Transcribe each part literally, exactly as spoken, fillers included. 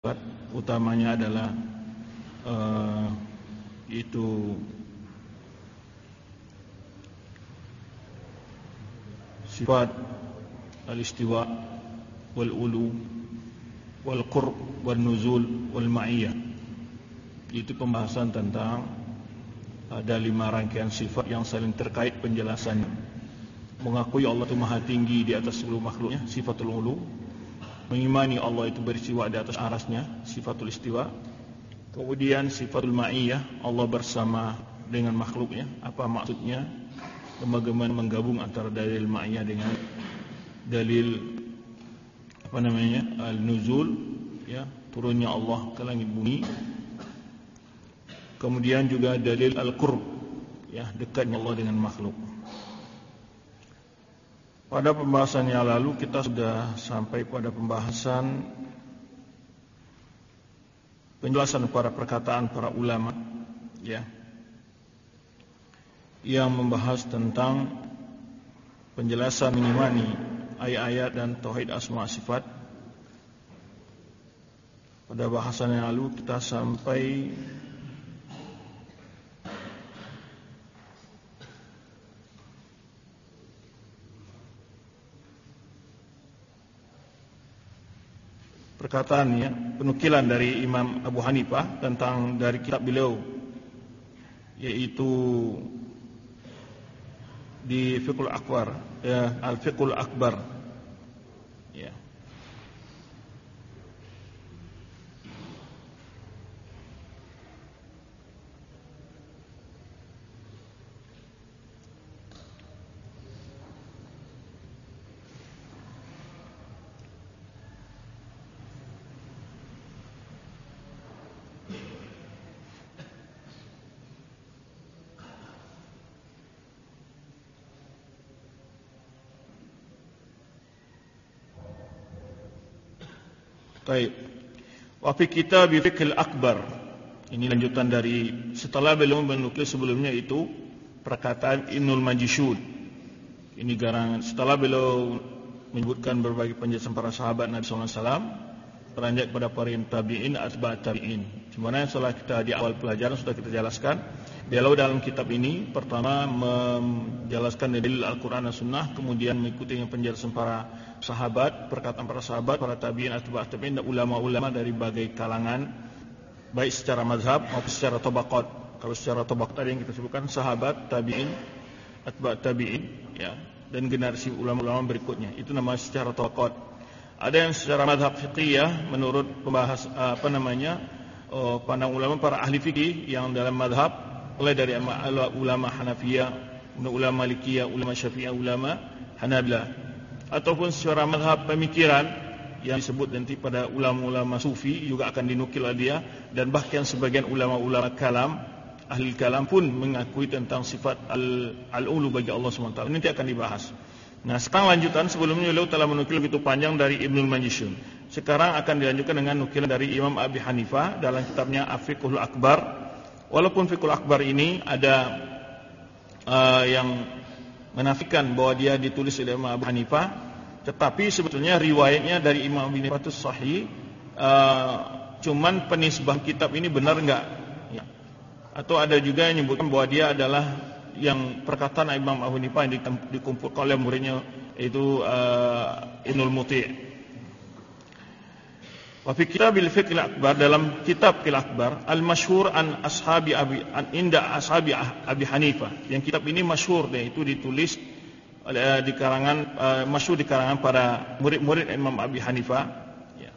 utamanya adalah uh, itu sifat al-istiwa wal-ulu wal-qurb wal-nuzul wal-ma'iyah. Itu pembahasan tentang ada lima rangkaian sifat yang saling terkait penjelasannya. Mengakui Allah itu maha tinggi di atas seluruh makhluknya, sifatul ulu. Mengimani Allah itu beristiwa di atas arasnya, sifatul istiwa. Kemudian sifatul ma'iyah, Allah bersama dengan makhluknya. Apa maksudnya? Bagaimana menggabung antara dalil ma'iyah dengan dalil apa namanya al-nuzul, ya, turunnya Allah ke langit bumi. Kemudian juga dalil al-qurb, ya, dekatnya Allah dengan makhluk. Pada pembahasan yang lalu kita sudah sampai pada pembahasan penjelasan para perkataan para ulama, ya, yang membahas tentang penjelasan mengimani ayat-ayat dan tauhid asma sifat. Pada bahasan yang lalu kita sampai perkataan, ya, penukilan dari Imam Abu Hanifah tentang dari kitab beliau, yaitu di Fiqhul Akbar, ya, Al-Fiqhul Akbar, ya. Baik. Wa fi kitab Fiqhul Akbar. Ini lanjutan dari setelah beliau menukil sebelumnya itu perkataan Ibnul Majishun. Ini garangan setelah beliau menyebutkan berbagai penjelasan para sahabat Nabi sallallahu alaihi wasallam, beranjak kepada para tabi'in, atba' tabi'in. Sebenarnya setelah kita di awal pelajaran sudah kita jelaskan, beliau dalam kitab ini pertama menjelaskan dalil Al-Quran dan Sunnah, kemudian mengikuti penjelasan para sahabat, perkataan para sahabat, para tabi'in, atba' tabi'in, dan ulama-ulama dari berbagai kalangan, baik secara mazhab maupun secara tabaqat. Kalau secara tabaqat tadi yang kita sebutkan sahabat, tabi'in, atba' tabi'in, ya, dan generasi ulama-ulama berikutnya. Itu namanya secara tabaqat. Ada yang secara mazhab fiqhiyah menurut pembahas apa namanya oh, pandang ulama para ahli fikih yang dalam mazhab, mulai dari ulama Hanafiyah, ulama Malikiyah, ulama Syafi'iyah, ulama Hanabilah, ataupun secara mazhab pemikiran yang disebut nanti pada ulama-ulama sufi juga akan dinukil oleh dia, dan bahkan sebagian ulama-ulama kalam, ahli kalam pun mengakui tentang sifat al-ulu bagi Allah subhanahu wa taala. Ini nanti akan dibahas. Nah, sekarang lanjutan, sebelumnya beliau telah menukil begitu panjang dari Ibnul Majishun. Sekarang akan dilanjutkan dengan nukilan dari Imam Abi Hanifah dalam kitabnya Al-Fiqhul Akbar. Walaupun Fiqhul Akbar ini ada uh, yang menafikan bahwa dia ditulis oleh Imam Abu Hanifah, tetapi sebetulnya riwayatnya dari Imam Abu Hanifah itu sahih. Uh, cuman penisbah kitab ini benar enggak? Ya. Atau ada juga yang menyebutkan bahwa dia adalah yang perkataan Imam Abu Hanifah yang dikumpulkan oleh muridnya, itu uh, Ibnul Muti'. Wa fi kitabil Fiqhil Akbar, dalam kitab Fiqhil Akbar, al-masyhur an ashabi abi an inda ashabi Abi Hanifah. Yang kitab ini masyhur, dan itu ditulis uh, di karangan uh, masyhur di karangan para murid-murid Imam Abi Hanifah, ya.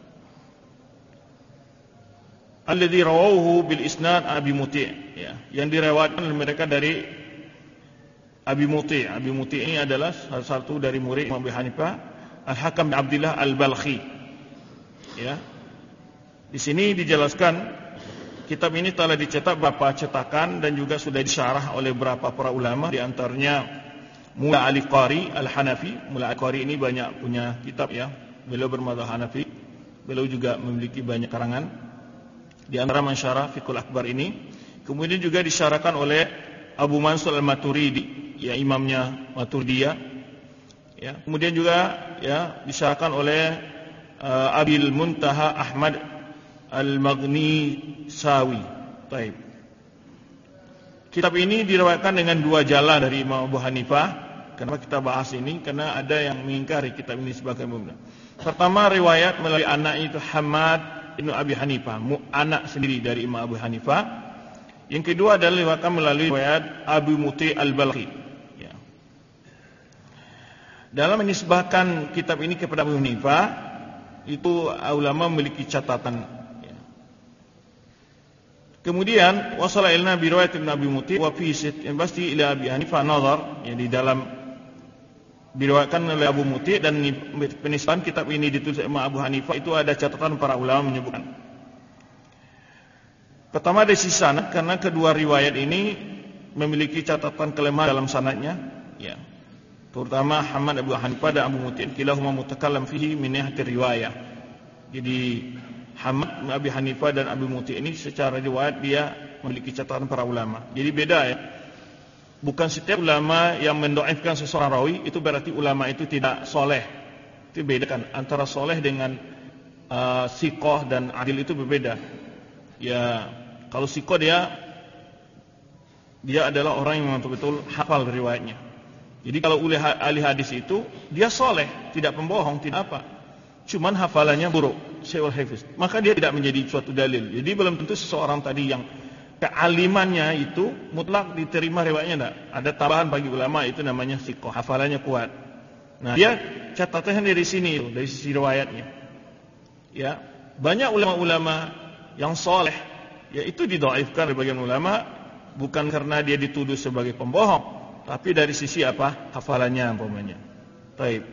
Alladzi rawahu bil isnad Abi Muti', ya, yang diriwayatkan oleh mereka dari Abi Muti'. Abi Muti' ini adalah salah satu dari murid Imam Abi Hanifah, Al-Hakam bin Abdillah Al-Balkhi. Ya. Di sini dijelaskan kitab ini telah dicetak beberapa cetakan dan juga sudah disyarah oleh beberapa para ulama, di antaranya Mula Al-Qari Al-Hanafi. Mula Al-Qari ini banyak punya kitab, ya. Beliau bermadzhab Hanafi. Beliau juga memiliki banyak karangan. Di antara mensyarah Fiqhul Akbar ini, kemudian juga disyarahkan oleh Abu Mansur Al-Maturidi, ya, imamnya Maturidiyah, ya. Kemudian juga, ya, disyarahkan oleh uh, Abil Muntaha Ahmad Al-Maghnisawi. Baik. Kitab ini diriwayatkan dengan dua jalan dari Imam Abu Hanifah. Kenapa kita bahas ini? Karena ada yang mengingkari kitab ini sebagai benar. Pertama, riwayat melalui anak itu Hamad bin Abi Hanifah, anak sendiri dari Imam Abu Hanifah. Yang kedua adalah diriwayatkan melalui riwayat Abu Muti al-Balkhi. Ya. Dalam menisbahkan kitab ini kepada Abu Hanifah, itu ulama memiliki catatan. Kemudian wasala ilna bi riwayat Ibn Abi Muti wa fi sit yang pasti ila Abi Hanifah nazar, yang di dalam diriwayatkan oleh Abu Muti, dan penisbahan kitab ini ditulis oleh Abu Hanifah itu ada catatan para ulama menyebutkan. Pertama dari sisi sanad, karena kedua riwayat ini memiliki catatan kelemahan dalam sanadnya, ya. Terutama Hamad Abu Hanifah dan Abu Muti, kilahuma mutakallam fihi min nahti riwayah. Jadi Hamad Abi Hanifah dan Abu Muti ini secara riwayat dia memiliki catatan para ulama. Jadi beda ya. Bukan setiap ulama yang mendoaifkan seseorang rawi itu berarti ulama itu tidak soleh. Itu bedakan antara soleh dengan uh, sikoh dan adil, itu berbeda. Ya, kalau sikoh dia dia adalah orang yang betul-betul hafal riwayatnya. Jadi kalau ahli hadis itu dia soleh, tidak pembohong, tidak apa. Cuman hafalannya buruk, syai'ul hafiz. Maka dia tidak menjadi suatu dalil. Jadi belum tentu seseorang tadi yang kealimannya itu mutlak diterima riwayatnya, enggak. Ada tambahan bagi ulama, itu namanya thiqah, hafalannya kuat. Nah, dia catatannya dari sini, dari sisi riwayatnya. Ya, banyak ulama-ulama yang soleh, ya itu didhaifkan oleh bagian ulama bukan karena dia dituduh sebagai pembohong, tapi dari sisi apa? Hafalannya umpamanya. Baik.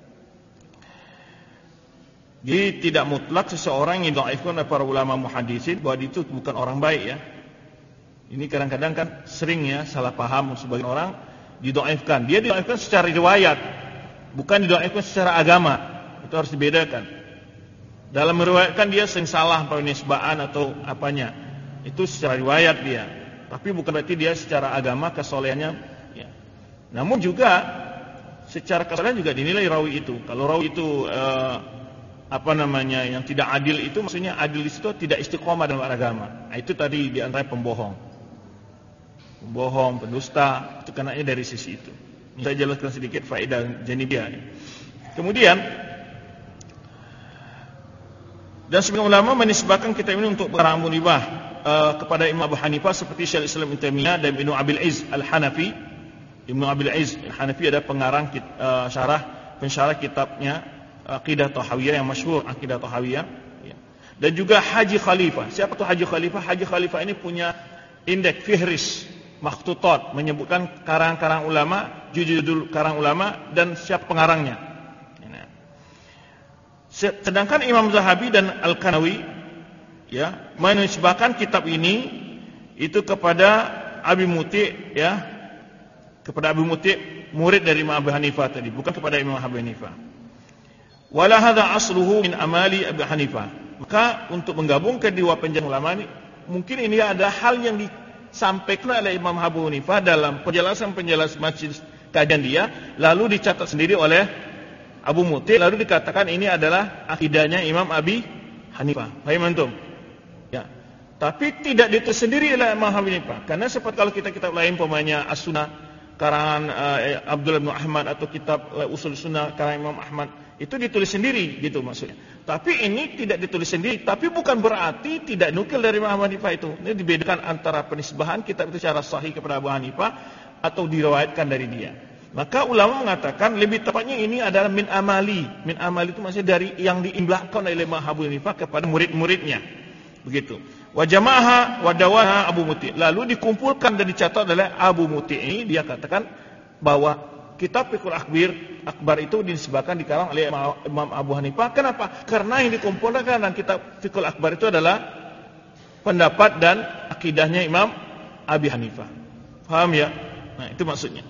Jadi tidak mutlak seseorang yang didhaifkan oleh para ulama muhaddisin bahwa itu bukan orang baik ya. Ini kadang-kadang kan sering ya salah paham sebagian orang, didhaifkan. Dia didhaifkan secara riwayat, bukan didhaifkan secara agama. Itu harus dibedakan. Dalam meriwayatkan dia sering salah pada nisbaan atau apanya. Itu secara riwayat dia. Tapi bukan berarti dia secara agama kesolehannya ya. Namun juga secara kesolehan juga dinilai rawi itu. Kalau rawi itu uh, apa namanya yang tidak adil, itu maksudnya adil di situ tidak istiqomah dalam agama. Nah, itu tadi di antara pembohong, pembohong, pendusta, itu kenanya dari sisi itu. Ini saya jelaskan sedikit faedah janibiyah. Kemudian, dan sebagian ulama menisbahkan kitab ini untuk perkara munibah uh, kepada Imam Abu Hanifah seperti Syekhul Islam Ibnu Taimiyah dan Ibnu Abil Izz Al-Hanafi. Ibnu Abil Izz Al-Hanafi ada pengarang uh, syarah pensyarah kitabnya Aqidah Tahawiyah yang masyhur, Aqidah Tahawiyah ya. Dan juga Haji Khalifah. Siapa tuh Haji Khalifah? Haji Khalifah ini punya indeks fihris makhtutat, menyebutkan karang-karang ulama, judul-judul karang ulama dan siapa pengarangnya. Sedangkan Imam Zahabi dan Al-Kanawi ya menisbahkan kitab ini itu kepada Abi Muti ya, kepada Abi Muti murid dari Imam Abu Hanifah tadi, bukan kepada Imam Abu Hanifah. Wala hadza asluhu min amali Abu Hanifah. Maka untuk menggabungkan dua penjelasan ulama ini, mungkin ini ada hal yang disampaikan oleh Imam Abu Hanifah dalam penjelasan-penjelasan majelis kajian dia, lalu dicatat sendiri oleh Abu Muti, lalu dikatakan ini adalah akidahnya Imam Abi Hanifah. Paham antum? Ya. Tapi tidak ditulis sendiri oleh Imam Abu Hanifah. Karena seperti kalau kita kitab lain umpamanya As-Sunnah karangan uh, Abdullah bin Ahmad atau kitab uh, Usul Sunnah karangan Imam Ahmad, itu ditulis sendiri gitu maksudnya. Tapi ini tidak ditulis sendiri, tapi bukan berarti tidak nukil dari Imam Abu Hanifah itu. Ini dibedakan antara penisbahan kitab itu secara sahih kepada Abu Hanifah atau diriwayatkan dari dia. Maka ulama mengatakan lebih tepatnya ini adalah min amali. Min amali itu maksudnya dari yang diimlahkan oleh Imam Abu Hanifah kepada murid-muridnya. Begitu. Wa jama'aha wa dawaha Abu Muti. Lalu dikumpulkan dan dicatat oleh Abu Muti ini, dia katakan bahwa kitab Fiqhul Akbar, Akbar itu disebutkan dikarang oleh Imam Abu Hanifah. Kenapa? Karena yang dikumpulkan dalam kitab Fiqhul Akbar itu adalah pendapat dan akidahnya Imam Abi Hanifah. Paham ya? Nah, itu maksudnya.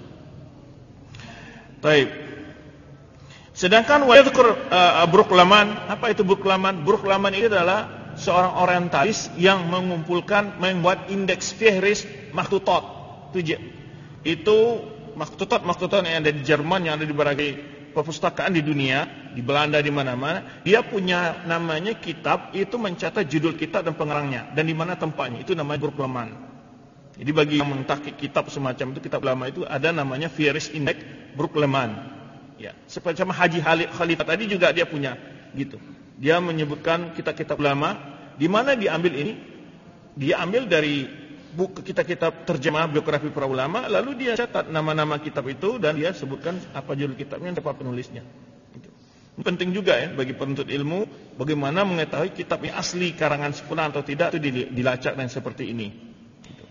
Baik. Sedangkan wa yadhkur uh, Burqlaman, apa itu Burqlaman? Burqlaman itu adalah seorang orientalis yang mengumpulkan, membuat indeks fihris makhtutat. Itu, itu makhtutat-makhtutat yang ada di Jerman, yang ada di berbagai perpustakaan di dunia, di Belanda, di mana-mana, dia punya namanya kitab, itu mencatat judul kitab dan pengarangnya, dan di mana tempatnya, itu namanya Brookleman. Jadi bagi yang mentahqiq kitab semacam itu, kitab lama itu ada namanya Fieris Index Brookleman. Ya, seperti sama Haji Khalifah tadi juga dia punya gitu. Dia menyebutkan kitab-kitab lama, di mana diambil ini, dia ambil dari buku kitab-kitab terjemah biografi para ulama, lalu dia catat nama-nama kitab itu dan dia sebutkan apa judul kitabnya dan siapa penulisnya. Gitu. Ini penting juga ya bagi penuntut ilmu, bagaimana mengetahui kitab yang asli karangan sempurna atau tidak, itu dilacak dan seperti ini. Gitu.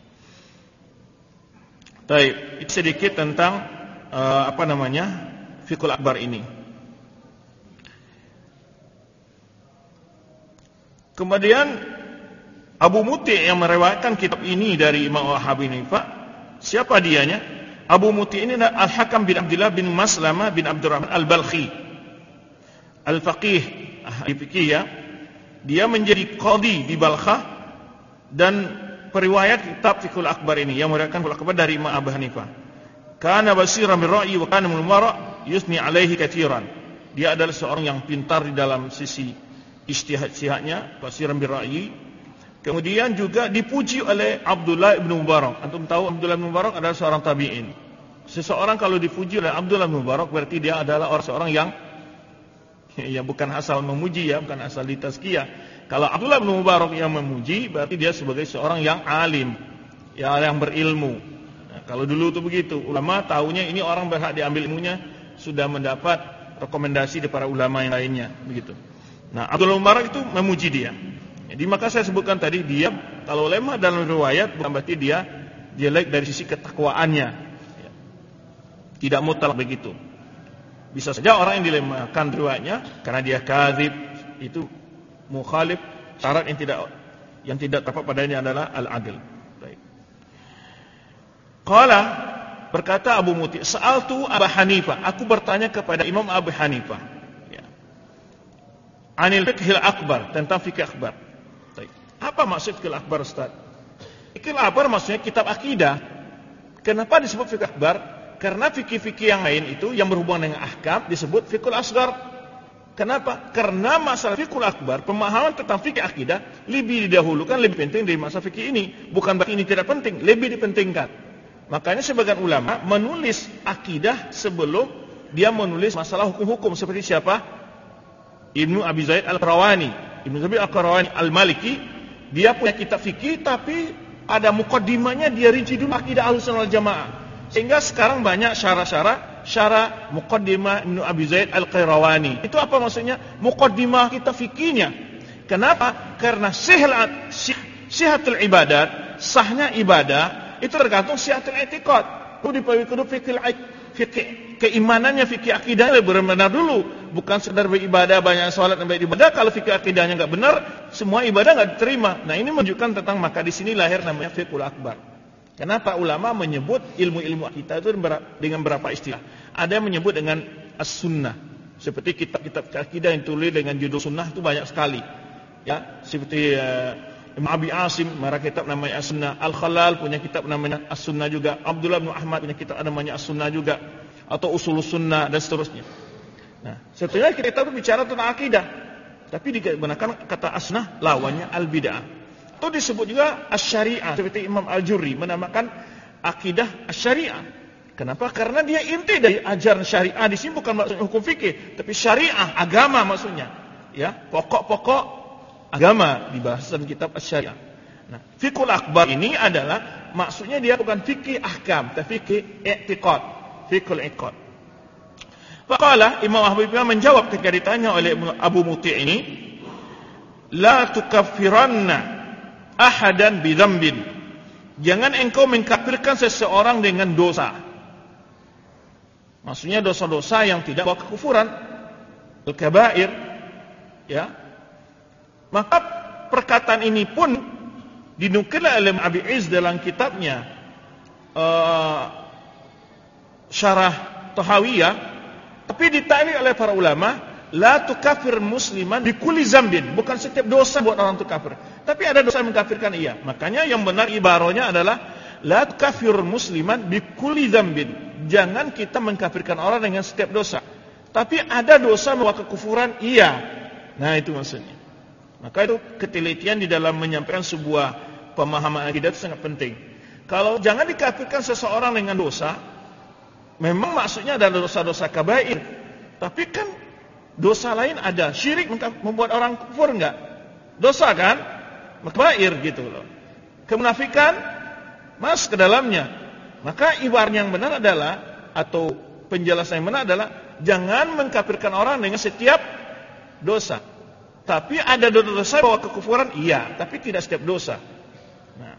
Baik, itu sedikit tentang uh, apa namanya Fiqhul Akbar ini. Kemudian Abu Muti yang meriwayatkan kitab ini dari Imam Abu Hanifah, siapa dianya? Abu Muti ini adalah Al-Hakam bin Abdullah bin Maslamah bin Abdurrahman Al-Balkhi, Al-Faqih, ahli fikih ya. Dia menjadi qadhi di Balkhah dan periwayat kitab Fiqhul Akbar ini yang meriwayatkan Fiqhul Akbar dari Imam Abu Hanifah. Kana basiran bil ra'yi wa kana min wara' yusni alaihi katsiran. Dia adalah seorang yang pintar di dalam sisi ijtihad-ijtihadnya, basiran bil ra'yi. Kemudian juga dipuji oleh Abdullah bin Mubarak. Antum tahu Abdullah bin Mubarak adalah seorang tabi'in. Seseorang kalau dipuji oleh Abdullah bin Mubarak berarti dia adalah orang seorang yang ya bukan asal memuji ya, bukan asal ditazkiyah. Kalau Abdullah bin Mubarak yang memuji berarti dia sebagai seorang yang alim, ya, yang berilmu. Nah, kalau dulu itu begitu, ulama tahunya ini orang berhak diambil ilmunya sudah mendapat rekomendasi dari para ulama yang lainnya, begitu. Nah, Abdullah bin Mubarak itu memuji dia. Jadi maka saya sebutkan tadi dia kalau lemah dalam riwayat bukan berarti dia jelek dari sisi ketakwaannya. Ya. Tidak mutlak begitu. Bisa saja orang yang dilemahkan riwayatnya karena dia kadzib, itu mukhalif syarat yang tidak yang tidak tepat padanya adalah al-adl. Baik. Qala berkata Abu Muti, sa'altu Abu Hanifah, aku bertanya kepada Imam Abu Hanifah. Ya. Anil fiqhil akbar, tentang fikih akbar. Apa maksud Fiqhul Akbar, Ustaz? Fiqhul Akbar maksudnya kitab akidah. Kenapa disebut Fiqh Akbar? Karena fikih-fikih yang lain itu yang berhubungan dengan ahkam disebut Fiqhul Asghar. Kenapa? Karena masalah Fiqhul Akbar, pemahaman tentang fikih akidah lebih didahulukan, lebih penting dari masalah fikih ini. Bukan berarti ini tidak penting, lebih dipentingkan. Makanya sebagian ulama menulis akidah sebelum dia menulis masalah hukum-hukum. Seperti siapa? Ibnu Abi Zaid Al-Qarawani. Ibnu Abi Al-Qarawani Al-Maliki. Dia punya kitab fikih tapi ada muqaddimahnya dia rinci dulu akidah Ahlussunnah wal Jamaah. Sehingga sekarang banyak syarah-syarah, syarah muqaddimah Ibnu Abi Zaid Al-Qayrawani. Itu apa maksudnya? Muqaddimah kitab fikihnya. Kenapa? Karena sihat sihatul ibadat, sahnya ibadah itu tergantung sihatul i'tiqad. Itu diperlukan fikih fikih keimanannya, fikih akidahnya benar-benar dulu, bukan sekedar beribadah banyak salat dan beribadah. Kalau fikih akidahnya enggak benar, semua ibadah enggak diterima. Nah, ini menunjukkan tentang maka di sini lahir namanya Fiqhul Akbar. Kenapa ulama menyebut ilmu-ilmu kita itu dengan berapa istilah? Ada yang menyebut dengan as-sunnah. Seperti kitab-kitab akidah yang tulis dengan judul sunnah itu banyak sekali. Ya, seperti uh, Imam Abi Asim marah kitab namanya As-Sunnah. Al-Khalal punya kitab namanya As-Sunnah juga. Abdullah bin Ahmad punya kitab namanya As-Sunnah juga. Atau Usulus Sunnah dan seterusnya. Nah, sebetulnya kita itu bicara tentang akidah, tapi digunakan kata as-sunnah lawannya al-bid'ah. Atau disebut juga as-syariah, seperti Imam Al-Jurri menamakan akidah as-syariah. Kenapa? Karena dia inti dari ajaran syariah di sini bukan maksudnya hukum fikih, tapi syariah, agama maksudnya. Ya, pokok-pokok agama di bahasan kitab as-syariah. Nah, Fiqhul Akbar ini adalah maksudnya dia bukan fikih ahkam, tapi fikih i'tiqad. Fiqhul Iqad. Faqala Imam Abu Hanifah menjawab ketika ditanya oleh Abu Muti ini, la tukaffiranna ahadan bidzambin. Jangan engkau mengkafirkan seseorang dengan dosa. Maksudnya dosa-dosa yang tidak bawa kekufuran, al-kabair, ya. Maka perkataan ini pun dinukil oleh Abi Izz dalam kitabnya uh, Syarah Tahawiyah, tapi ditakwil oleh para ulama, la tukafir musliman bikulli zambin, bukan setiap dosa buat orang itu kafir, tapi ada dosa yang mengkafirkan iya. Makanya yang benar ibarahnya adalah la tukafir musliman bikulli zambin. Jangan kita mengkafirkan orang dengan setiap dosa. Tapi ada dosa membawa kekufuran? Iya. Nah, itu maksudnya. Maka itu ketelitian di dalam menyampaikan sebuah pemahaman akidah itu sangat penting. Kalau jangan dikafirkan seseorang dengan dosa, memang maksudnya adalah dosa-dosa kabair. Tapi kan dosa lain ada. Syirik membuat orang kufur enggak? Dosa kan? Kabair gitu loh. Kemunafikan masuk ke dalamnya. Maka ibarat yang benar adalah, atau penjelasan yang benar adalah, jangan mengkafirkan orang dengan setiap dosa. Tapi ada dosa bawa kekufuran, iya, tapi tidak setiap dosa. Nah.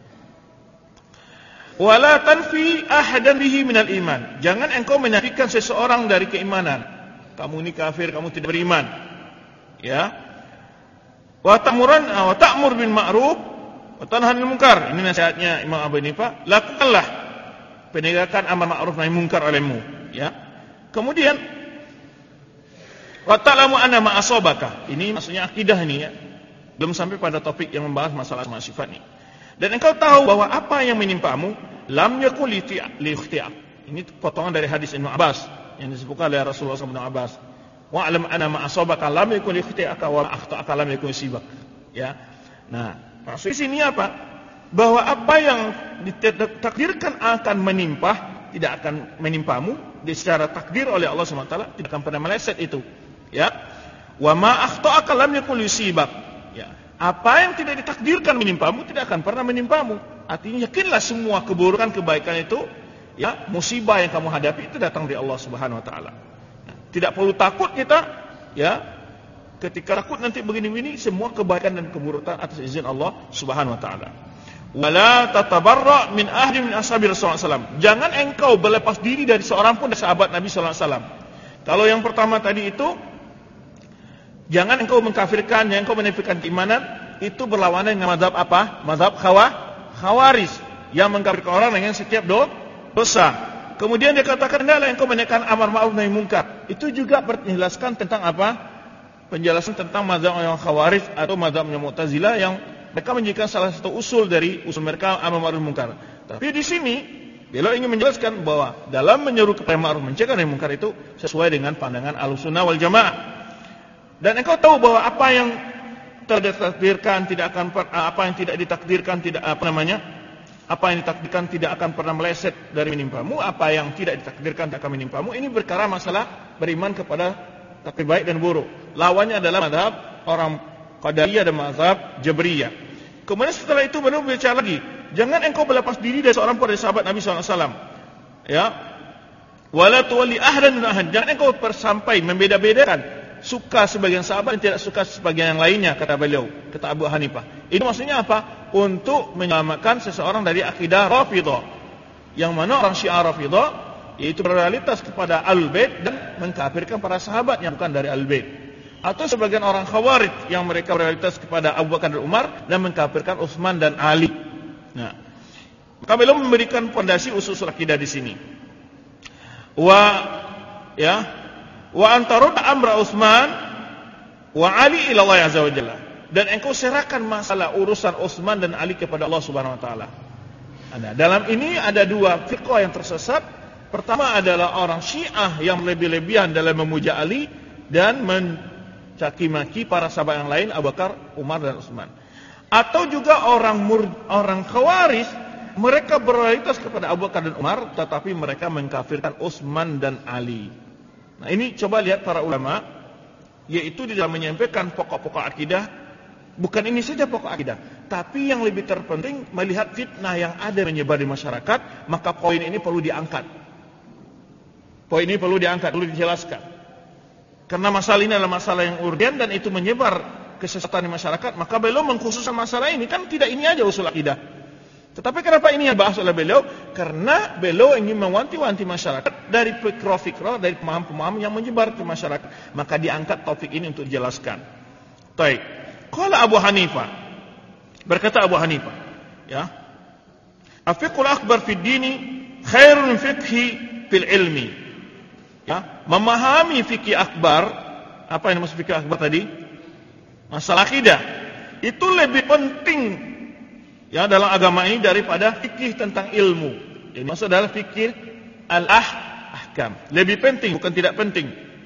Wala tanfi ahadan bihi minal iman. Jangan engkau menafikan seseorang dari keimanan. Kamu ini kafir, kamu tidak beriman. Ya. Wa ta'muran wa ta'mur bil ma'ruf wa tanha 'anil munkar. Ini nasihatnya Imam Abu Hanifah. Lakukanlah penegakan amar ma'ruf nahi munkar olehmu, ya. Kemudian wa ta'lamu anna ma asabaka. Ini maksudnya akidah ini, ya. Belum sampai pada topik yang membahas masalah asma sifat ini. Dan engkau tahu bahwa apa yang menimpamu lam yakun li ikhtiar. Ini potongan dari hadis Ibnu Abbas yang disebutkan oleh Rasulullah sallallahu alaihi wasallam. Wa'lam anna ma asabaka lam yakun li ikhtiaka wa ma akhta'aka lam yakun sibak. Ya. Nah, maksud di sini apa? Bahwa apa yang ditakdirkan akan menimpa tidak akan menimpamu secara takdir oleh Allah subhanahu wa taala, tidak akan pernah meleset itu. Ya. Wa ma akhta'aka lam yakun li sibak. Ya. Apa yang tidak ditakdirkan menimpamu tidak akan pernah menimpamu. Artinya yakinlah semua keburukan kebaikan itu, ya, musibah yang kamu hadapi itu datang dari Allah Subhanahu wa taala. Nah, tidak perlu takut kita, ya. Ketika takut nanti begini-begini, semua kebaikan dan keburukan atas izin Allah Subhanahu wa taala. Wala tatabarra min ahli min ashabi Rasulullah sallallahu alaihi wasallam. Jangan engkau berlepas diri dari seorang pun dari sahabat Nabi sallallahu alaihi wasallam. Kalau yang pertama tadi itu, jangan engkau mengkafirkan, jangan engkau menafikan keimanan, itu berlawanan dengan mazhab apa? Mazhab Khawarij yang mengkafirkan orang dengan setiap dosa. Kemudian dia katakan, hendaklah engkau menaikkan amar ma'ruf nahi munkar. Itu juga menjelaskan tentang apa? Penjelasan tentang mazhab yang Khawarij atau mazhab yang Mu'tazilah yang mereka menjadikan salah satu usul dari usul mereka amar ma'ruf munkar. Tapi di sini beliau ingin menjelaskan bahwa dalam menyeru kepada ma'ruf mencegah dari munkar itu sesuai dengan pandangan Ahlussunnah wal Jamaah. Dan engkau tahu bahwa apa yang ditakdirkan tidak akan apa yang tidak ditakdirkan tidak apa namanya? Apa yang ditakdirkan tidak akan pernah meleset dari menimpamu, apa yang tidak ditakdirkan tidak akan menimpamu. Ini perkara masalah beriman kepada takdir baik dan buruk. Lawannya adalah mazhab orang Qadariyah dan mazhab Jabriyah. Kemudian setelah itu beliau berbicara lagi, jangan engkau berlepas diri dari seorang pun dari sahabat Nabi sallallahu alaihi wasallam. Ya. Wala tuwalli ahdan min ahad. Jangan engkau sampai membeda-bedakan suka sebagian sahabat dan tidak suka sebagian yang lainnya, kata beliau, kata Abu Hanifah. Itu maksudnya apa? Untuk menyelamatkan seseorang dari akidah Rafidhah. Yang mana orang Syiah Rafidhah yaitu berrealitas kepada Ahlul-Bait dan mengkafirkan para sahabat yang bukan dari Ahlul-Bait. Atau sebagian orang Khawarij yang mereka berrealitas kepada Abu Bakar dan Umar dan mengkafirkan Utsman dan Ali. Nah, maka beliau memberikan fondasi usul akidah di sini. Wa ya wa antarud amra Utsman wa Ali ila Allah azza wa jalla. Dan engkau serahkan masalah urusan Utsman dan Ali kepada Allah Subhanahu wa taala. Nah, dalam ini ada dua firqah yang tersesat. Pertama adalah orang Syiah yang lebih-lebihan dalam memuja Ali dan mencaci maki para sahabat yang lain, Abu Bakar, Umar dan Utsman. Atau juga orang mur, orang Khawarij, mereka berloyalitas kepada Abu Bakar dan Umar, tetapi mereka mengkafirkan Utsman dan Ali. Nah, ini coba lihat para ulama, yaitu di dalam menyampaikan pokok-pokok akidah. Bukan ini saja pokok akidah, tapi yang lebih terpenting melihat fitnah yang ada menyebar di masyarakat, maka poin ini perlu diangkat. Poin ini perlu diangkat, perlu dijelaskan. Karena masalah ini adalah masalah yang urgen dan itu menyebar kesesatan di masyarakat, maka beliau mengkhususkan masalah ini. Kan tidak ini aja usul akidah. Tetapi kenapa ini yang dibahas oleh beliau? Karena beliau ingin mewanti-wanti masyarakat dari fikra-fikra, dari pemahaman-pemahaman yang menyebar ke masyarakat. Maka diangkat topik ini untuk dijelaskan. Baik. Qala Abu Hanifah, berkata Abu Hanifah, ya, afiqul akbar fid dini khairun fiqhi fil ilmi. Ya, memahami fikih akbar, apa yang maksud fikih akbar tadi? Masalah akidah. Itu lebih penting ya dalam agama ini daripada fikih tentang ilmu. Ini maksud adalah fikih al-ahkam. Lebih penting, bukan tidak penting.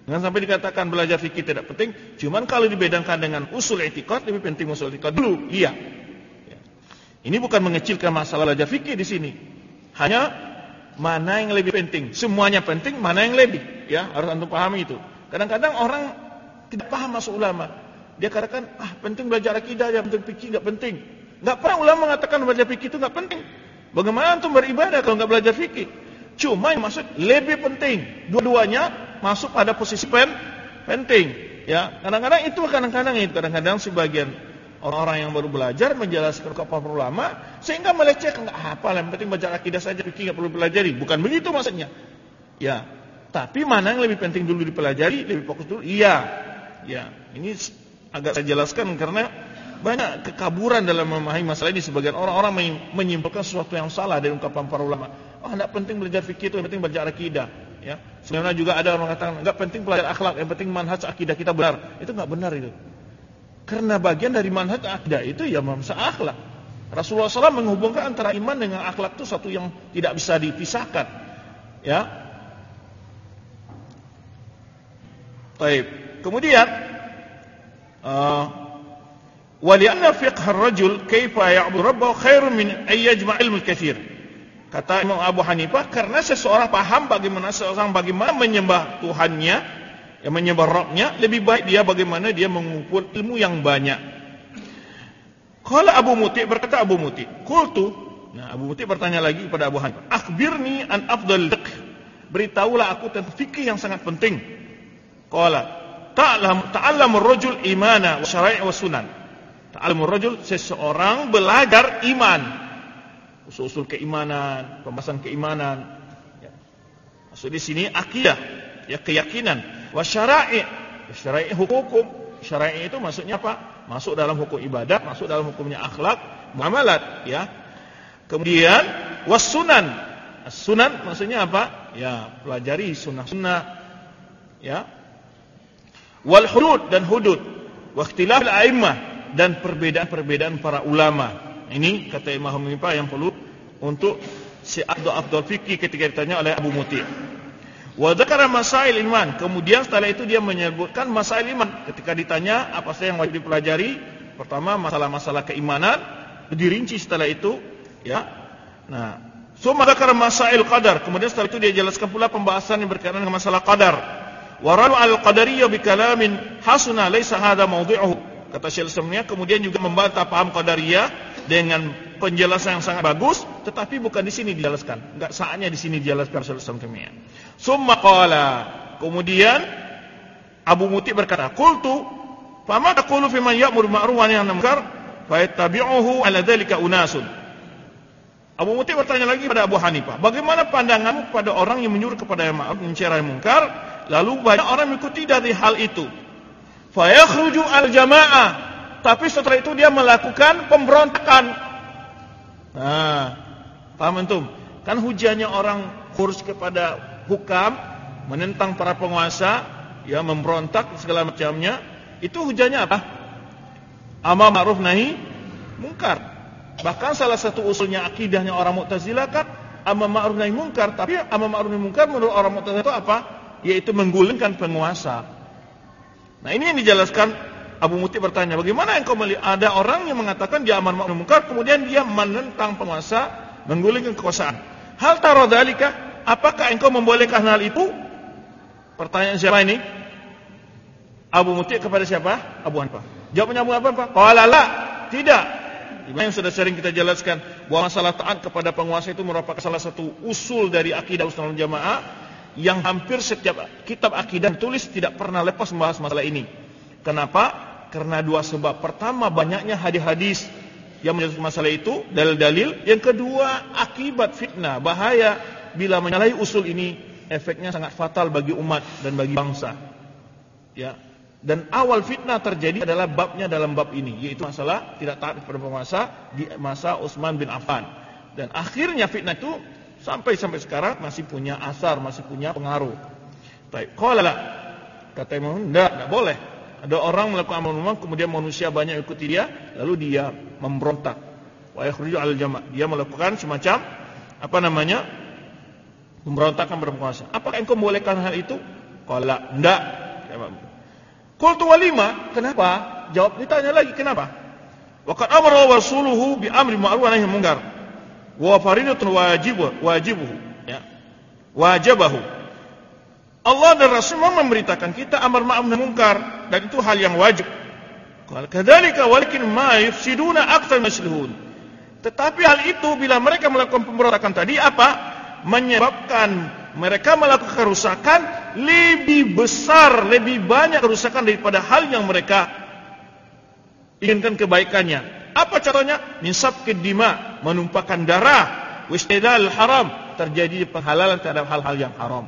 Jangan sampai dikatakan belajar fikih tidak penting. Cuman kalau dibedakan dengan usul i'tiqad, lebih penting usul i'tiqad dulu. Iya. Ya. Ini bukan mengecilkan masalah belajar fikih di sini. Hanya mana yang lebih penting. Semuanya penting, mana yang lebih. Ya, harus antum pahami itu. Kadang-kadang orang tidak paham masuk ulama. Dia katakan, ah penting belajar akidah, ya penting fikih enggak penting. Enggak pernah ulama mengatakan belajar fikih itu enggak penting. Bagaimana antum beribadah kalau enggak belajar fikih? Cuma yang maksud lebih penting. Dua-duanya masuk pada posisi pen, penting, ya. Kadang-kadang itu kadang-kadang itu kadang-kadang sebagian orang-orang yang baru belajar menjelaskan kepada para ulama sehingga melecehkan, enggak hafal, yang penting belajar akidah saja, fikih enggak perlu pelajari. Bukan begitu maksudnya. Ya. Tapi mana yang lebih penting dulu dipelajari, lebih fokus dulu? Iya. Ya. Ini agak saya jelaskan karena banyak kekaburan dalam memahami masalah ini. Sebagian orang-orang menyimpulkan sesuatu yang salah dari ungkapan para ulama. Oh, enggak penting belajar fikih itu, yang penting belajar akidah. Ya, sebenarnya juga ada orang mengatakan enggak penting belajar akhlak, yang penting manhaj akidah kita benar. Itu enggak benar itu. Karena bagian dari manhaj akidah itu ya masalah akhlak. Rasulullah shallallahu alaihi wasallam menghubungkan antara iman dengan akhlak itu satu yang tidak bisa dipisahkan. Ya. Baik. Kemudian uh, wa li'anna fiqh ar-rajul kaifa ya'budu rabbahu khairun min ay yajma' ilmu al-katsir. Kata Imam Abu Hanifah, karena seseorang paham bagaimana seseorang bagaimana menyembah Tuhannya, yang menyembah Rabbnya, lebih baik dia bagaimana dia mengumpul ilmu yang banyak. Kalau Abu Muti, berkata Abu Muti, qultu, nah Abu Muti bertanya lagi kepada Abu Hanifah, akhbirni an afdal fiqh, beritahulah aku tentang fikih yang sangat penting. Qala, ta'lam ta'allamur rajul imana wa syara'i wa sunan. Ta'allamur rajul, seseorang belajar iman, usul-usul keimanan, pembahasan keimanan. Ya. Maksud di sini akidah, ya keyakinan. Wa syara'i, syara'i hukum. Syara'i itu maksudnya apa? Masuk dalam hukum ibadat, masuk dalam hukumnya akhlak, muamalat. Ya. Kemudian was sunan. Sunan maksudnya apa? Ya pelajari sunnah-sunnah. Ya. Wal hudud dan hudud. Wa ikhtilaf al-a'immah dan perbedaan-perbedaan para ulama. Ini kata Imam Hanifah yang perlu untuk si Abdul Fikih ketika ditanya oleh Abu Muti. Wa dzakara masail iman. Kemudian setelah itu dia menyebutkan masail iman. Ketika ditanya apa saja yang wajib dipelajari, pertama masalah-masalah keimanan, dirinci setelah itu, ya. Nah, summa dzakara masail qadar. Kemudian setelah itu dia jelaskan pula pembahasan yang berkaitan dengan masalah qadar. Wa ralu al-qadariyah bi kalamin hasuna laisa hadha mawdhi'uhu. Kata Syekh Islamnya, kemudian juga membantah paham qadariyah dengan penjelasan yang sangat bagus, tetapi bukan di sini dijelaskan. Enggak saatnya di sini dijelaskan Syekh Islamnya. Summa qala, kemudian Abu Muti berkata, qultu fa ma taqulu fi man ya'muru bil ma'ruf wa yanha 'anil munkar fa yattabi'uhu 'ala dzalika unasun. Abu Muti bertanya lagi pada Abu Hanifah, bagaimana pandanganmu pada orang yang menyuruh kepada yang ma'ruf, mencegah munkar, lalu banyak orang mengikuti dari hal itu. Fa yakhruju al-jamaah, tapi setelah itu dia melakukan pemberontakan. Nah, paham antum? Kan hujannya orang kurus kepada hukam, menentang para penguasa, ya memberontak segala macamnya, itu hujannya apa? Amar ma'ruf nahi munkar. Bahkan salah satu usulnya akidahnya orang Mu'tazilah kan amar ma'ruf nahi munkar, tapi amar ma'ruf nahi munkar menurut orang Mu'tazilah itu apa? Yaitu menggulingkan penguasa. Nah, ini yang dijelaskan. Abu Muti bertanya, bagaimana engkau melihat ada orang yang mengatakan dia amar ma'ruf nahi munkar, kemudian dia menentang penguasa, menggulingkan kekuasaan. Hal tara dzalika, apakah engkau membolehkan hal itu? Pertanyaan siapa ini? Abu Muti kepada siapa? Abu Hanifah. Jawabnya Abu Hanifah, qala la, tidak. Yang sudah sering kita jelaskan bahwa masalah taat kepada penguasa itu merupakan salah satu usul dari akidah Ahlussunnah wal Jamaah yang hampir setiap kitab akidah tulis tidak pernah lepas membahas masalah ini. Kenapa? Karena dua sebab. Pertama, banyaknya hadis-hadis yang menjelaskan masalah itu, dalil-dalil. Yang kedua, akibat fitnah, bahaya bila menyalahi usul ini, efeknya sangat fatal bagi umat dan bagi bangsa. Ya. Dan awal fitnah terjadi adalah babnya dalam bab ini, yaitu masalah tidak taat kepada penguasa di masa Utsman bin Affan. Dan akhirnya fitnah itu sampai sampai sekarang masih punya asar, masih punya pengaruh. Baik, qala, kata Imam, enggak, enggak boleh. Ada orang melakukan amal ma'ruf, kemudian manusia banyak ikuti dia, lalu dia memberontak. Wa yakhruju al-jama', dia melakukan semacam apa namanya? Pemberontakan berpenguasa. Apakah engkau membolehkan hal itu? Qala, enggak. Qultu walima, kenapa? Jawab, ditanya lagi, kenapa? Wa qad amara rasuluhu bi amri ma'ruf wa nahyi munkar. Wa faridatun wajib wajibuhu, ya. Wajibahu. Allah dan Rasul memberitakan kita amar ma'ruf nahi munkar, dan itu hal yang wajib. Qala kadzalika walakin ma yufsiduna aktsar maslihun. Tetapi hal itu bila mereka melakukan pemberontakan tadi apa? Menyebabkan mereka melakukan kerusakan lebih besar, lebih banyak kerusakan daripada hal yang mereka inginkan kebaikannya. Apa contohnya? Nisab kedima, menumpahkan darah, wistidal haram, terjadi penghalalan terhadap hal-hal yang haram.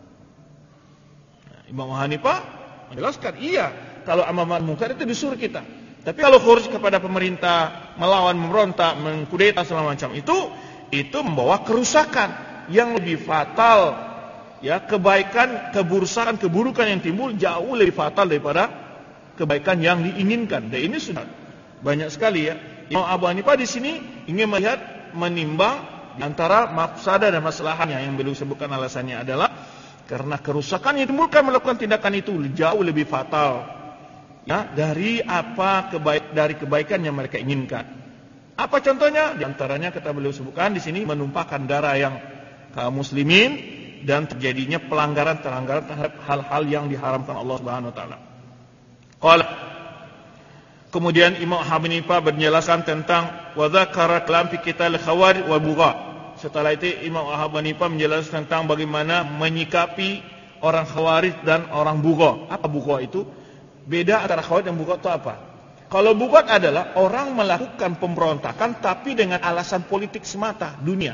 Nah, Imam Hanifah menjelaskan, iya, kalau amar ma'ruf munkar itu disuruh kita. Tapi kalau khuruj kepada pemerintah, melawan, memberontak, mengkudeta segala macam itu, itu membawa kerusakan yang lebih fatal, ya, kebaikan, keburukan, keburukan yang timbul jauh lebih fatal daripada kebaikan yang diinginkan. Dan ini sudah banyak sekali, ya. Imam Abu Hanifah di sini ingin melihat, menimbang di antara mafsadah dan masalahnya. Yang beliau sebutkan alasannya adalah karena kerusakan yang timbulkan melakukan tindakan itu jauh lebih fatal, ya, dari apa kebaik dari kebaikan yang mereka inginkan. Apa contohnya? Di antaranya kata beliau sebutkan di sini menumpahkan darah yang kaum muslimin dan terjadinya pelanggaran-pelanggaran terhadap hal-hal yang diharamkan Allah Subhanahu wa taala. Qala, kemudian Imam Abu Hanifah menjelaskan tentang wa dzakara kalam fi qital khawarij wa bugha. Setelah itu Imam Abu Hanifah menjelaskan tentang bagaimana menyikapi orang khawarij dan orang bugha. Apa bugha itu? Beda antara khawarij dan bugha itu apa? Kalau bugha adalah orang melakukan pemberontakan tapi dengan alasan politik semata, dunia.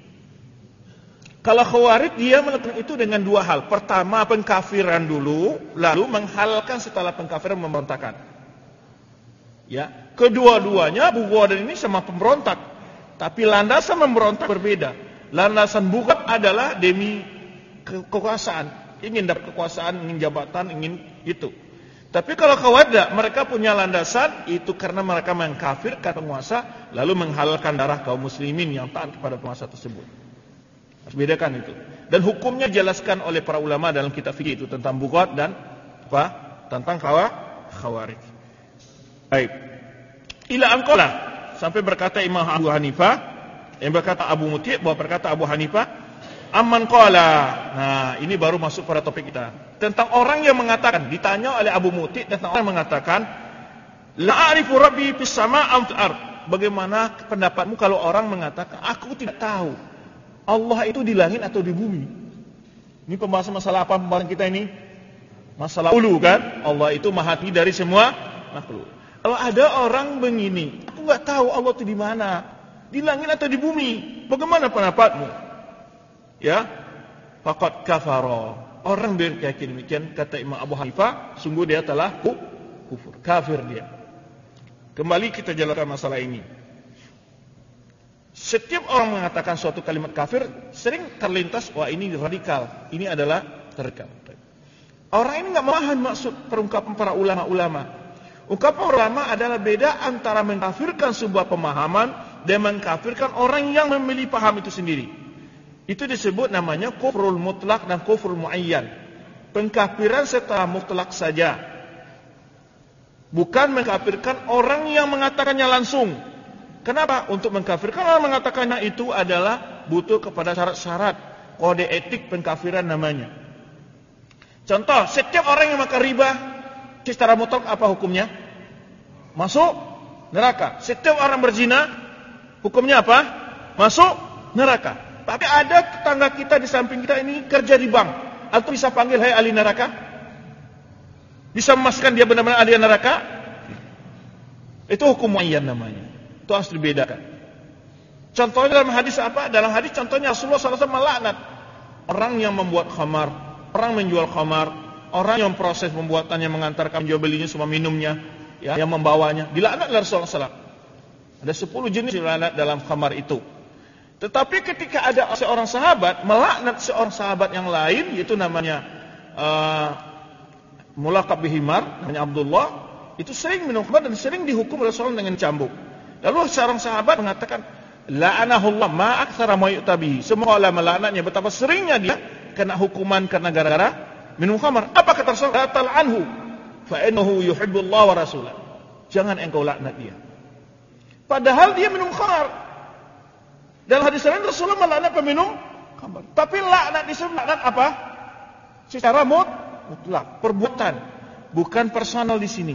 Kalau khawarij dia melakukan itu dengan dua hal. Pertama pengkafiran dulu, lalu menghalalkan setelah pengkafiran pemberontakan. Ya, kedua-duanya bugha dan ini sama pemberontak. Tapi landasan memberontak berbeda. Landasan bugha adalah demi ke- kekuasaan, ingin dapat kekuasaan, ingin jabatan, ingin itu. Tapi kalau khawarij mereka punya landasan itu karena mereka mengkafirkan penguasa lalu menghalalkan darah kaum muslimin yang taat kepada penguasa tersebut. Harus bedakan itu. Dan hukumnya dijelaskan oleh para ulama dalam kitab fikih itu tentang bughat dan apa? Tentang khawarij. Baik. Ila anqala, sampai berkata Imam Abu Hanifah, yang berkata Abu Muti' bahwa berkata Abu Hanifah, amman qala. Nah, ini baru masuk pada topik kita. Tentang orang yang mengatakan, ditanya oleh Abu Muti' tentang orang yang mengatakan, la a'rifu rabbi fis sama' am fil ard. Bagaimana pendapatmu kalau orang mengatakan, aku tidak tahu Allah itu di langit atau di bumi? Ini pembahasan masalah apa pembahasan kita ini? Masalah ulu kan? Allah itu maha tinggi dari semua makhluk. Kalau ada orang begini, aku nggak tahu Allah itu di mana, di langit atau di bumi. Bagaimana pendapatmu? Ya, faqad kafara. Orang berkeyakinan demikian, kata Imam Abu Hanifah, sungguh dia telah kufur, kafir dia. Kembali kita jelaskan masalah ini. Setiap orang mengatakan suatu kalimat kafir sering terlintas, wah ini radikal, ini adalah radikal. Orang ini nggak memahami maksud perungkapan para ulama-ulama. Ungkapan ulama adalah beda antara mengkafirkan sebuah pemahaman dan mengkafirkan orang yang memilih paham itu sendiri. Itu disebut namanya kufrul mutlak dan kufrul muayyan. Pengkafiran setelah mutlak saja, bukan mengkafirkan orang yang mengatakannya langsung. Kenapa? Untuk mengkafirkan orang mengatakannya itu adalah butuh kepada syarat-syarat kode etik pengkafiran namanya. Contoh, setiap orang yang makan riba secara mutlak apa hukumnya? Masuk neraka. Setiap orang berzina hukumnya apa? Masuk neraka. Tapi ada tetangga kita di samping kita ini kerja di bank, atau bisa panggil hai ahli neraka? Bisa memastikan dia benar-benar ahli neraka? Itu hukum muayyan namanya. Itu harus dibedakan. Contohnya dalam hadis apa? Dalam hadis contohnya Rasulullah shallallahu alaihi wasallam melaknat orang yang membuat khamar, orang menjual khamar, orang yang proses pembuatannya, mengantarkan, jual belinya, semua minumnya, ya, yang membawanya, dilaknat oleh Rasulullah shallallahu alaihi wasallam. Ada sepuluh jenis dilaknat dalam khamar itu. Tetapi ketika ada seorang sahabat melaknat seorang sahabat yang lain, yaitu namanya uh, mulaqab bihimar, namanya Abdullah, itu sering minum khamar dan sering dihukum Rasulullah dengan cambuk. Lalu seorang sahabat mengatakan, la'anahullah ma'aktsara ma yu'tabihi. Semua ulama melaknatnya, betapa seringnya dia kena hukuman karena gara-gara minum khamar. Apa kata Rasulullah? La tal'anhu fa innahu yuhibbullah wa rasulah. Jangan engkau laknat dia. Padahal dia minum khamar. Dalam hadis lain Rasulullah melaknat peminum khamar. Tapi laknat di sini laknat apa? Secara mutlak, perbuatan, bukan personal di sini.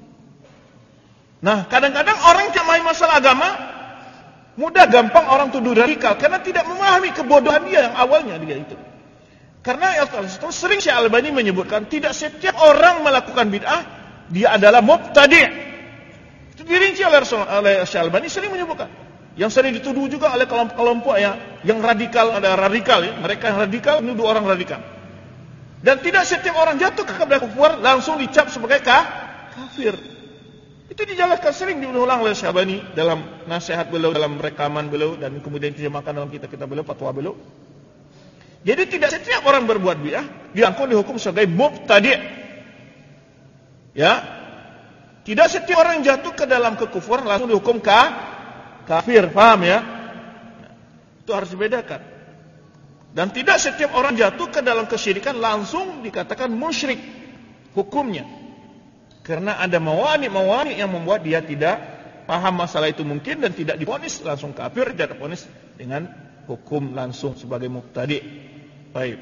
Nah, kadang-kadang orang yang main masalah agama mudah gampang orang tuduh radikal karena tidak memahami kebodohan dia yang awalnya dia itu. Karena sering Syekh Al-Albani menyebutkan tidak setiap orang melakukan bid'ah dia adalah mubtadi'. Itu dirinci oleh Rasulullah, oleh Syekh Al-Albani sering menyebutkan. Yang sering dituduh juga oleh kelompok-kelompok yang yang radikal, ada radikal ya, mereka yang radikal menuduh orang radikal. Dan tidak setiap orang jatuh ke kepada kufur langsung dicap sebagai kah? kafir. Itu dijelaskan sering diulang oleh Syekh Al-Albani dalam nasihat beliau, dalam rekaman beliau dan kemudian diterjemahkan dalam kitab-kitab beliau, fatwa beliau. Jadi tidak setiap orang berbuat bid'ah diangkut dihukum sebagai mubtadi'. Ya. Tidak setiap orang jatuh ke dalam kekufuran langsung dihukum kah? kafir, paham ya? Itu harus dibedakan. Dan tidak setiap orang jatuh ke dalam kesyirikan langsung dikatakan musyrik hukumnya. Karena ada mawani-mawani yang membuat dia tidak paham masalah itu mungkin dan tidak divonis langsung kafir, tidak divonis dengan hukum langsung sebagai mubtadi'. Baik.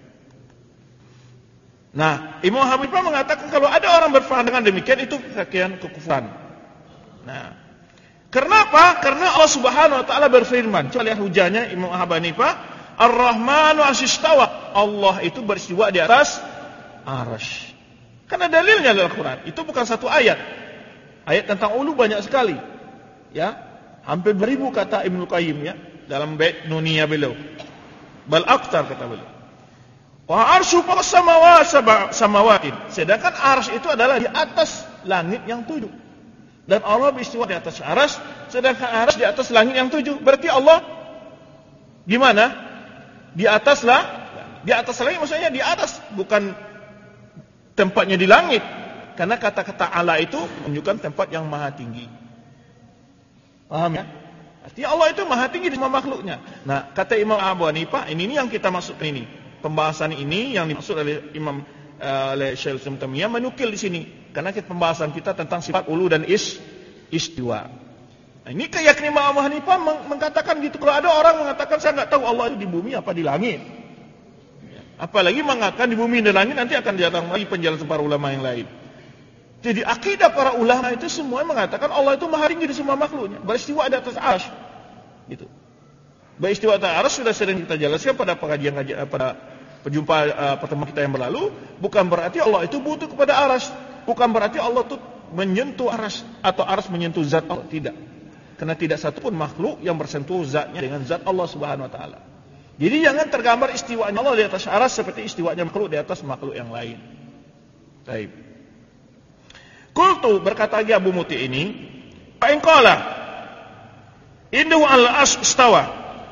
Nah, Imam Hanifah mengatakan kalau ada orang berfaham dengan demikian itu sekian kekufuran. Nah, kenapa? Karena Allah Subhanahu wa taala berfirman, coba lihat hujahnya Imam Abu Hanifah, Ar-Rahmanu 'arsy istawa. Allah itu beristiwa di atas arsy. Karena dalilnya adalah Al-Quran. Itu bukan satu ayat. Ayat tentang ulu banyak sekali. Ya, hampir beribu kata Ibnu Qayyim ya dalam bait Nuniyah beliau. Bal aktar kata beliau. Wa arsyu fawqa samawati. Sedangkan arsy itu adalah di atas langit yang tujuh. Dan Allah beristiwa di atas arsy, sedangkan arsy di atas langit yang tujuh. Berarti Allah gimana? Di atas lah, di atas langit maksudnya di atas, bukan tempatnya di langit. Karena kata-kata ala itu menunjukkan tempat yang maha tinggi. Paham ya? Artinya Allah itu maha tinggi di semua makhluknya. Nah, kata Imam Abu Hanifah, ini, ini yang kita maksudkan ini. Pembahasan ini yang dimaksud oleh Imam uh, oleh Syekh Islam Taimiyah menukil di sini. Karena kita, pembahasan kita tentang sifat ulu dan is, istiwa. Nah, ini keyakinan Imam Abu Hanifah meng, mengatakan gitu. Kalau ada orang mengatakan saya nggak tahu Allah itu di bumi apa di langit. Apalagi mengatakan di bumi dan langit, nanti akan datang lagi penjelasan para ulama yang lain. Jadi akidah para ulama itu semua mengatakan Allah itu maha tinggi di semua makhluknya, beristiwa di atas arsy. Gitu. Beristiwa di atas arsy sudah sering kita jelaskan pada pengajian pada perjumpaan uh, pertemuan kita yang berlalu. Bukan berarti Allah itu butuh kepada arsy, bukan berarti Allah itu menyentuh arsy atau arsy menyentuh zat Allah, tidak. Karena tidak satupun makhluk yang bersentuh zatnya dengan zat Allah Subhanahu wa taala. Jadi jangan tergambar istiwanya Allah di atas arsy seperti istiwanya makhluk di atas makhluk yang lain. Baik. Qultu berkata lagi Abu Muti ini, fa in qala innahu al-'arsy istawa.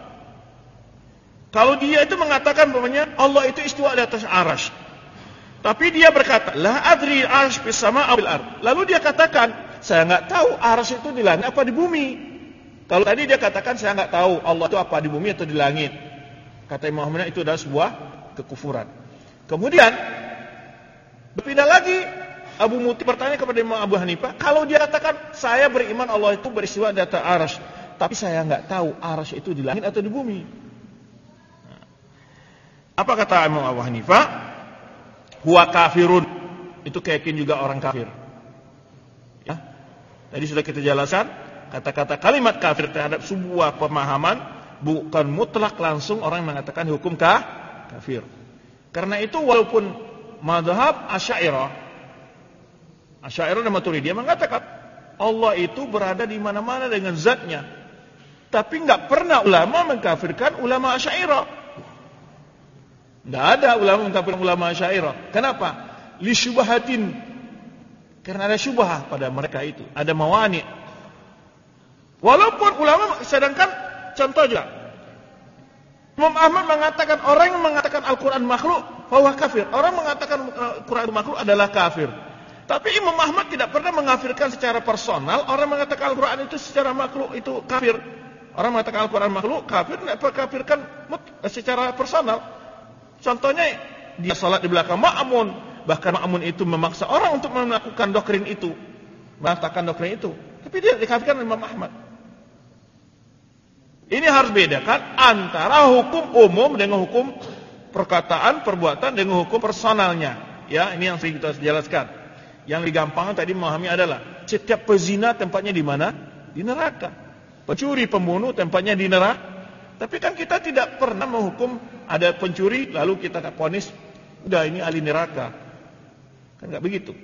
Kalau dia itu mengatakan bahwanya Allah itu istiwa di atas arsy. Tapi dia berkata, la adri arsy fis sama' aw bil ard. Lalu dia katakan, saya enggak tahu arsy itu di langit apa di bumi. Kalau tadi dia katakan saya enggak tahu Allah itu apa di bumi atau di langit. Kata Imam Ahmad itu adalah sebuah kekufuran. Kemudian berpindah lagi Abu Muti bertanya kepada Imam Abu Hanifah, kalau dia katakan saya beriman Allah itu beristiwa di atas arsy, tapi saya enggak tahu arsy itu di langit atau di bumi. Apa kata Imam Abu Hanifah? Huwa kafirun. Itu keyakinan juga orang kafir. Ya. Tadi sudah kita jelaskan, kata-kata kalimat kafir terhadap sebuah pemahaman bukan mutlak langsung orang mengatakan hukum kah? kafir. Karena itu walaupun mazhab Asy'ariyah Asy'ariyah dan Maturidiyah mengatakan Allah itu berada di mana-mana dengan zatnya. Tapi enggak pernah ulama mengkafirkan ulama Asy'ariyah. Enggak ada ulama mengkafirkan ulama Asy'ariyah. Kenapa? Li syubhatin. Karena ada syubhah pada mereka itu, ada mawani. Walaupun ulama sedangkan contoh juga Imam Ahmad mengatakan orang yang mengatakan Al-Qur'an makhluk, bahwa kafir. Orang mengatakan Al-Qur'an makhluk adalah kafir. Tapi Imam Ahmad tidak pernah mengkafirkan secara personal. Orang mengatakan Al-Quran itu secara makhluk itu kafir. Orang mengatakan Al-Quran makhluk kafir, tidak mengkafirkan secara personal. Contohnya dia salat di belakang makmun, bahkan makmun itu memaksa orang untuk melakukan doktrin itu, mengatakan doktrin itu, tapi dia dikafirkan oleh Imam Ahmad. Ini harus bedakan antara hukum umum dengan hukum perkataan, perbuatan dengan hukum personalnya. Ya, ini yang sering kita jelaskan. Yang digampangkan tadi memahami adalah setiap pezina tempatnya di mana? Di neraka. Pencuri, pembunuh tempatnya di neraka. Tapi kan kita tidak pernah menghukum ada pencuri lalu kita vonis udah ini ahli neraka. Kan enggak begitu.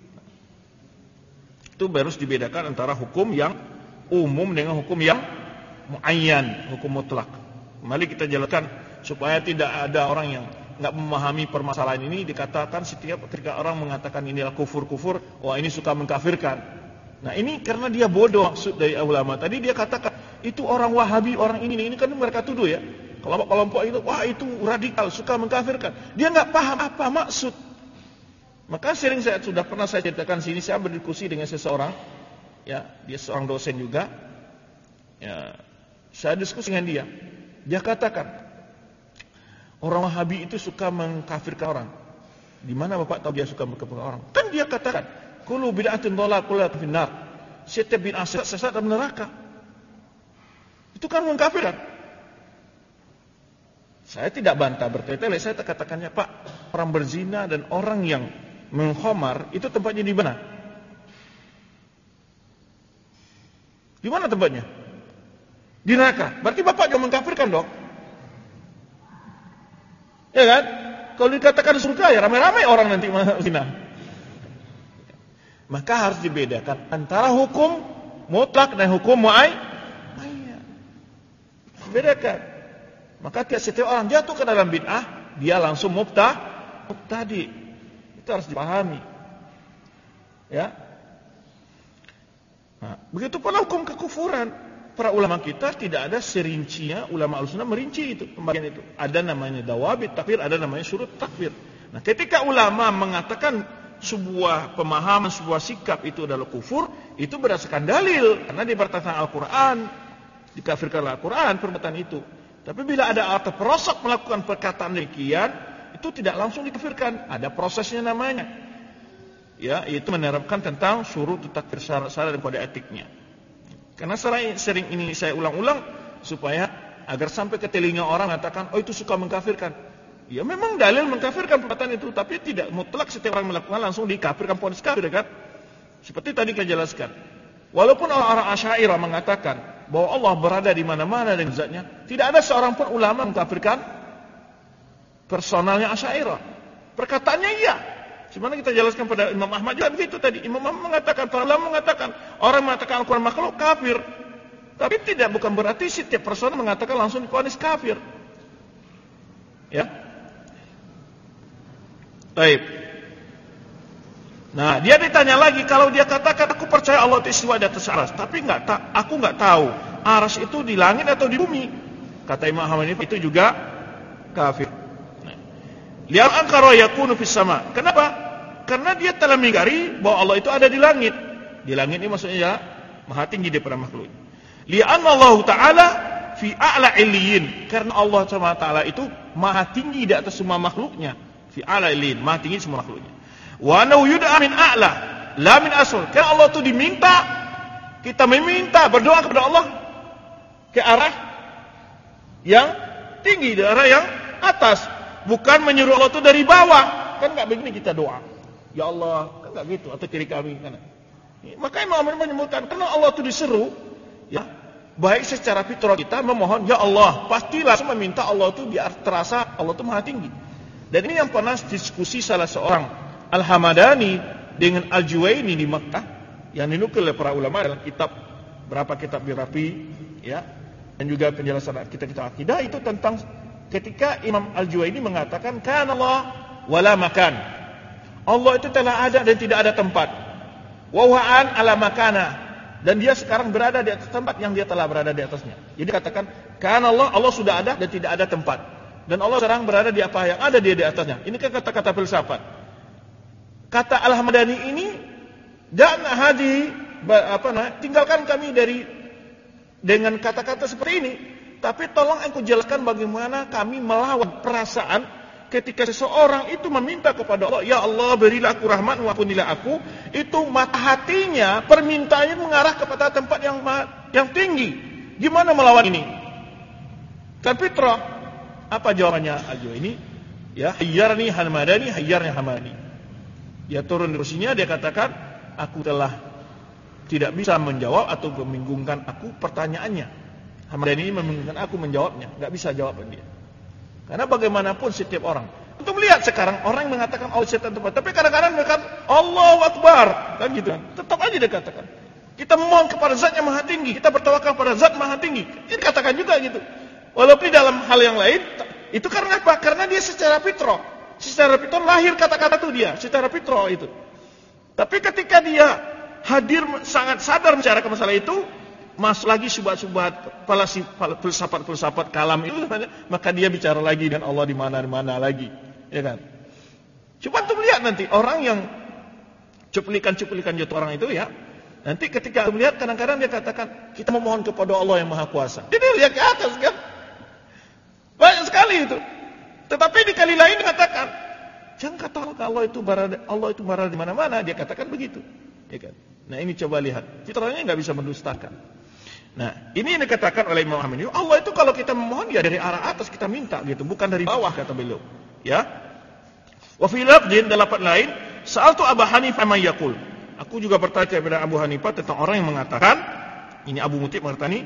Itu harus dibedakan antara hukum yang umum dengan hukum yang muayyan, hukum mutlak. Mari kita jelaskan supaya tidak ada orang yang enggak memahami permasalahan ini. Dikatakan setiap ketika orang mengatakan ini kufur-kufur, wah ini suka mengkafirkan. Nah ini karena dia bodoh maksud dari ulama. Tadi dia katakan itu orang Wahabi, orang ini, ini kan mereka tuduh ya. Kelompok-kelompok itu, wah itu radikal, suka mengkafirkan. Dia nggak paham apa maksud. Maka sering saya sudah pernah saya ceritakan sini, saya berdiskusi dengan seseorang, ya dia seorang dosen juga. Ya, saya diskusi dengan dia. Dia katakan orang Wahabi itu suka mengkafirkan orang. Di mana Bapak tahu dia suka mengkafirkan orang? Kan dia katakan, kullu bid'atin dhalal kullu finnar. Setiap bid'ah sesat dalam neraka. Itu kan mengkafirkan. Saya tidak bantah bertele-tele, saya katakannya Pak, orang berzina dan orang yang mengkhamar itu tempatnya di mana? Di mana tempatnya? Di neraka. Berarti Bapak juga mengkafirkan dong. Ya kan? Kalau dikatakan surga ya ramai-ramai orang nanti zina. Maka harus dibedakan antara hukum mutlak dan hukum muayyan. Bedakan. Maka tiap setiap orang jatuh ke dalam bid'ah, dia langsung mubtah, mubtadi. Itu harus dipahami. Ya. Nah, begitu pula hukum kekufuran. Para ulama kita tidak ada serincinya, ulama al-sunnah merinci itu, pembagian itu. Ada namanya dawabit takfir, ada namanya syurut takfir. Nah, ketika ulama mengatakan sebuah pemahaman, sebuah sikap itu adalah kufur, itu berdasarkan dalil, karena di berdasarkan Al-Quran, dikafirkanlah Al-Quran perbuatan itu. Tapi bila ada atau perosok melakukan perkataan demikian, itu tidak langsung dikafirkan. Ada prosesnya namanya. Ya, itu menerapkan tentang syurut takfir, syarat-syarat dan kode etiknya. Karena sering ini saya ulang-ulang supaya agar sampai ke telinga orang mengatakan, oh itu suka mengkafirkan. Ya memang dalil mengkafirkan perbuatan itu, tapi tidak mutlak setiap orang melakukan langsung dikafirkan ponis kafir, kan? Seperti tadi saya jelaskan. Walaupun orang-orang Asy'ariyah mengatakan bahwa Allah berada di mana-mana dengan zatnya, tidak ada seorang pun ulama mengkafirkan personalnya Asy'ariyah. Perkataannya iya. Sebagaimana kita jelaskan pada Imam Ahmad juga begitu tadi. Imam Ahmad mengatakan, para ulama mengatakan, orang mengatakan Al-Quran makhluk kafir. Tapi tidak bukan berarti setiap person mengatakan langsung divonis kafir. Ya. Baik. Nah, dia ditanya lagi, kalau dia katakan aku percaya Allah itu istiwa di atas aras, tapi enggak ta- aku enggak tahu aras itu di langit atau di bumi. Kata Imam Ahmad ini itu juga kafir. Lian angkara yakunu fis sama. Kenapa? Karena dia telah mengingkari bahwa Allah itu ada di langit. Di langit ini maksudnya maha tinggi daripada makhluk. Lian Allah Taala fi a'la illiyin. Karena Allah Subhanahu wa taala itu maha tinggi di atas semua makhluknya. Fi a'la illiyin, maha tinggi semua makhluknya. Wa annahu yud'a min a'la, la min asfal. Karena Allah itu diminta, kita meminta berdoa kepada Allah ke arah yang tinggi, dari arah yang atas. Bukan menyuruh Allah itu dari bawah. Kan enggak begini kita doa. Ya Allah, kan enggak gitu atau kiri kami kan. Maka Imam Ahmad menyebutkan karena Allah itu diseru, ya, baik secara fitrah kita memohon, ya Allah, pastilah meminta Allah itu biar terasa Allah itu maha tinggi. Dan ini yang pernah diskusi salah seorang Al-Hamadani dengan Al-Juwaini di Makkah yang dinukil oleh para ulama dalam kitab berapa kitab birapi, ya, dan juga penjelasan kitab-kitab akidah itu tentang ketika Imam Al-Juwaini mengatakan kana Allah wala makan. Allah itu telah ada dan tidak ada tempat. Wa huwa an ala makana, dan dia sekarang berada di atas tempat yang dia telah berada di atasnya. Jadi katakan kana Allah, Allah sudah ada dan tidak ada tempat. Dan Allah sekarang berada di apa yang ada dia di atasnya. Ini kan kata-kata filsafat. Kata Al-Hamadani ini dan hadi apa nah, tinggalkan kami dari dengan kata-kata seperti ini. Tapi tolong aku jelaskan bagaimana kami melawan perasaan ketika seseorang itu meminta kepada Allah, ya Allah berilah aku rahmat, ampunilah aku, itu mata hatinya permintaannya mengarah kepada tempat yang yang tinggi. Gimana melawan ini? Kan fitrah. Apa jawabannya Aljo ini? Ya, hayyarni hamadani, hayyarni hamani. Dia turun di kursinya, dia katakan, aku telah tidak bisa menjawab atau membingungkan aku pertanyaannya. Hamadani ini membingungkan aku menjawabnya, enggak bisa jawaban dia. Karena bagaimanapun setiap orang, untuk melihat sekarang orang yang mengatakan Allah setan tempat, tapi kadang-kadang mereka Allahu Akbar, kan gitu kan. Tetap aja dia katakan. Kita memohon kepada Zat yang Maha Tinggi, kita bertawakal kepada Zat Maha Tinggi. Dia katakan juga gitu. Walaupun dalam hal yang lain, itu karena apa? Karena dia secara fitrah, secara fitrah lahir kata-kata itu dia, secara fitrah itu. Tapi ketika dia hadir sangat sadar membicarakan masalah itu, masuk lagi subhat-subhat, filsafat-filsafat kalam itu, maka dia bicara lagi dengan Allah di mana-mana lagi, ya kan? Coba tuh lihat nanti orang yang cuplikan-cuplikan jatuh orang itu ya, nanti ketika melihat kadang-kadang dia katakan kita memohon kepada Allah yang Maha Kuasa. Dia lihat ke atas kan? Banyak sekali itu. Tetapi di kali lain dikatakan, jangan kata Allah itu berada, Allah itu berada di mana-mana. Dia katakan begitu, ya kan? Nah ini coba lihat, fitrahnya nggak bisa mendustakan. Nah ini yang dikatakan oleh Imam Ahmad. Allah itu kalau kita memohon ya dari arah atas kita minta gitu, bukan dari bawah kata beliau. Ya. Wa fi lafdhin dalam lafaz lain, sa'altu Abu Hanifah ma yaqul. Aku juga bertanya kepada Abu Hanifah tentang orang yang mengatakan, ini Abu Mutib mengatakan,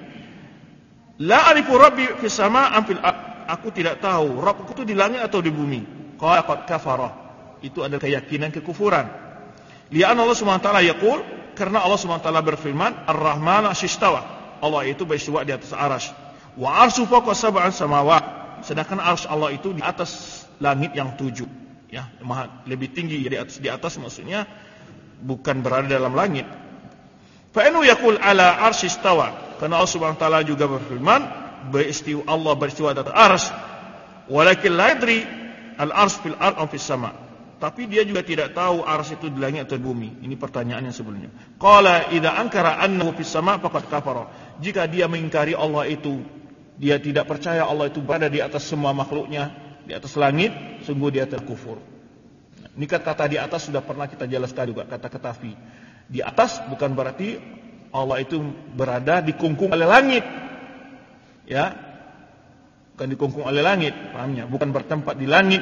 la arifu rabbi fis sama' am fil ard. Aku tidak tahu Rabbku itu di langit atau di bumi. Qala qad kafara. Itu adalah keyakinan kekufuran. Li'anna Allah Subhanahu wa taala yaqul, karena Allah Subhanahu wa taala berfirman, Ar-Rahman ashistawa. Allah itu beristiwa di atas arsy. Wa arsyu fawqa sab'an samawat. Sedangkan arsy Allah itu di atas langit yang tujuh. Ya, maha lebih tinggi di atas di atas maksudnya bukan berada dalam langit. Fa innahu yaqul ala arsy istawa. Karena Allah Subhanahu wa taala juga berfirman, beristiwa Allah beristiwa di atas arsy. Walakin la yadri al-arsy fil ard aw fis sama'. Tapi dia juga tidak tahu arsy itu di langit atau di bumi. Ini pertanyaan yang sebelumnya. Qala idza ankara annahu fis sama' faqad kafara. Jika dia mengingkari Allah itu, dia tidak percaya Allah itu berada di atas semua makhluknya, di atas langit, sungguh dia telah kufur. Ini kata di atas sudah pernah kita jelaskan juga, kata ketafi. Di atas bukan berarti Allah itu berada dikungkung oleh langit. Ya. Bukan dikungkung oleh langit, pahamnya? Bukan bertempat di langit.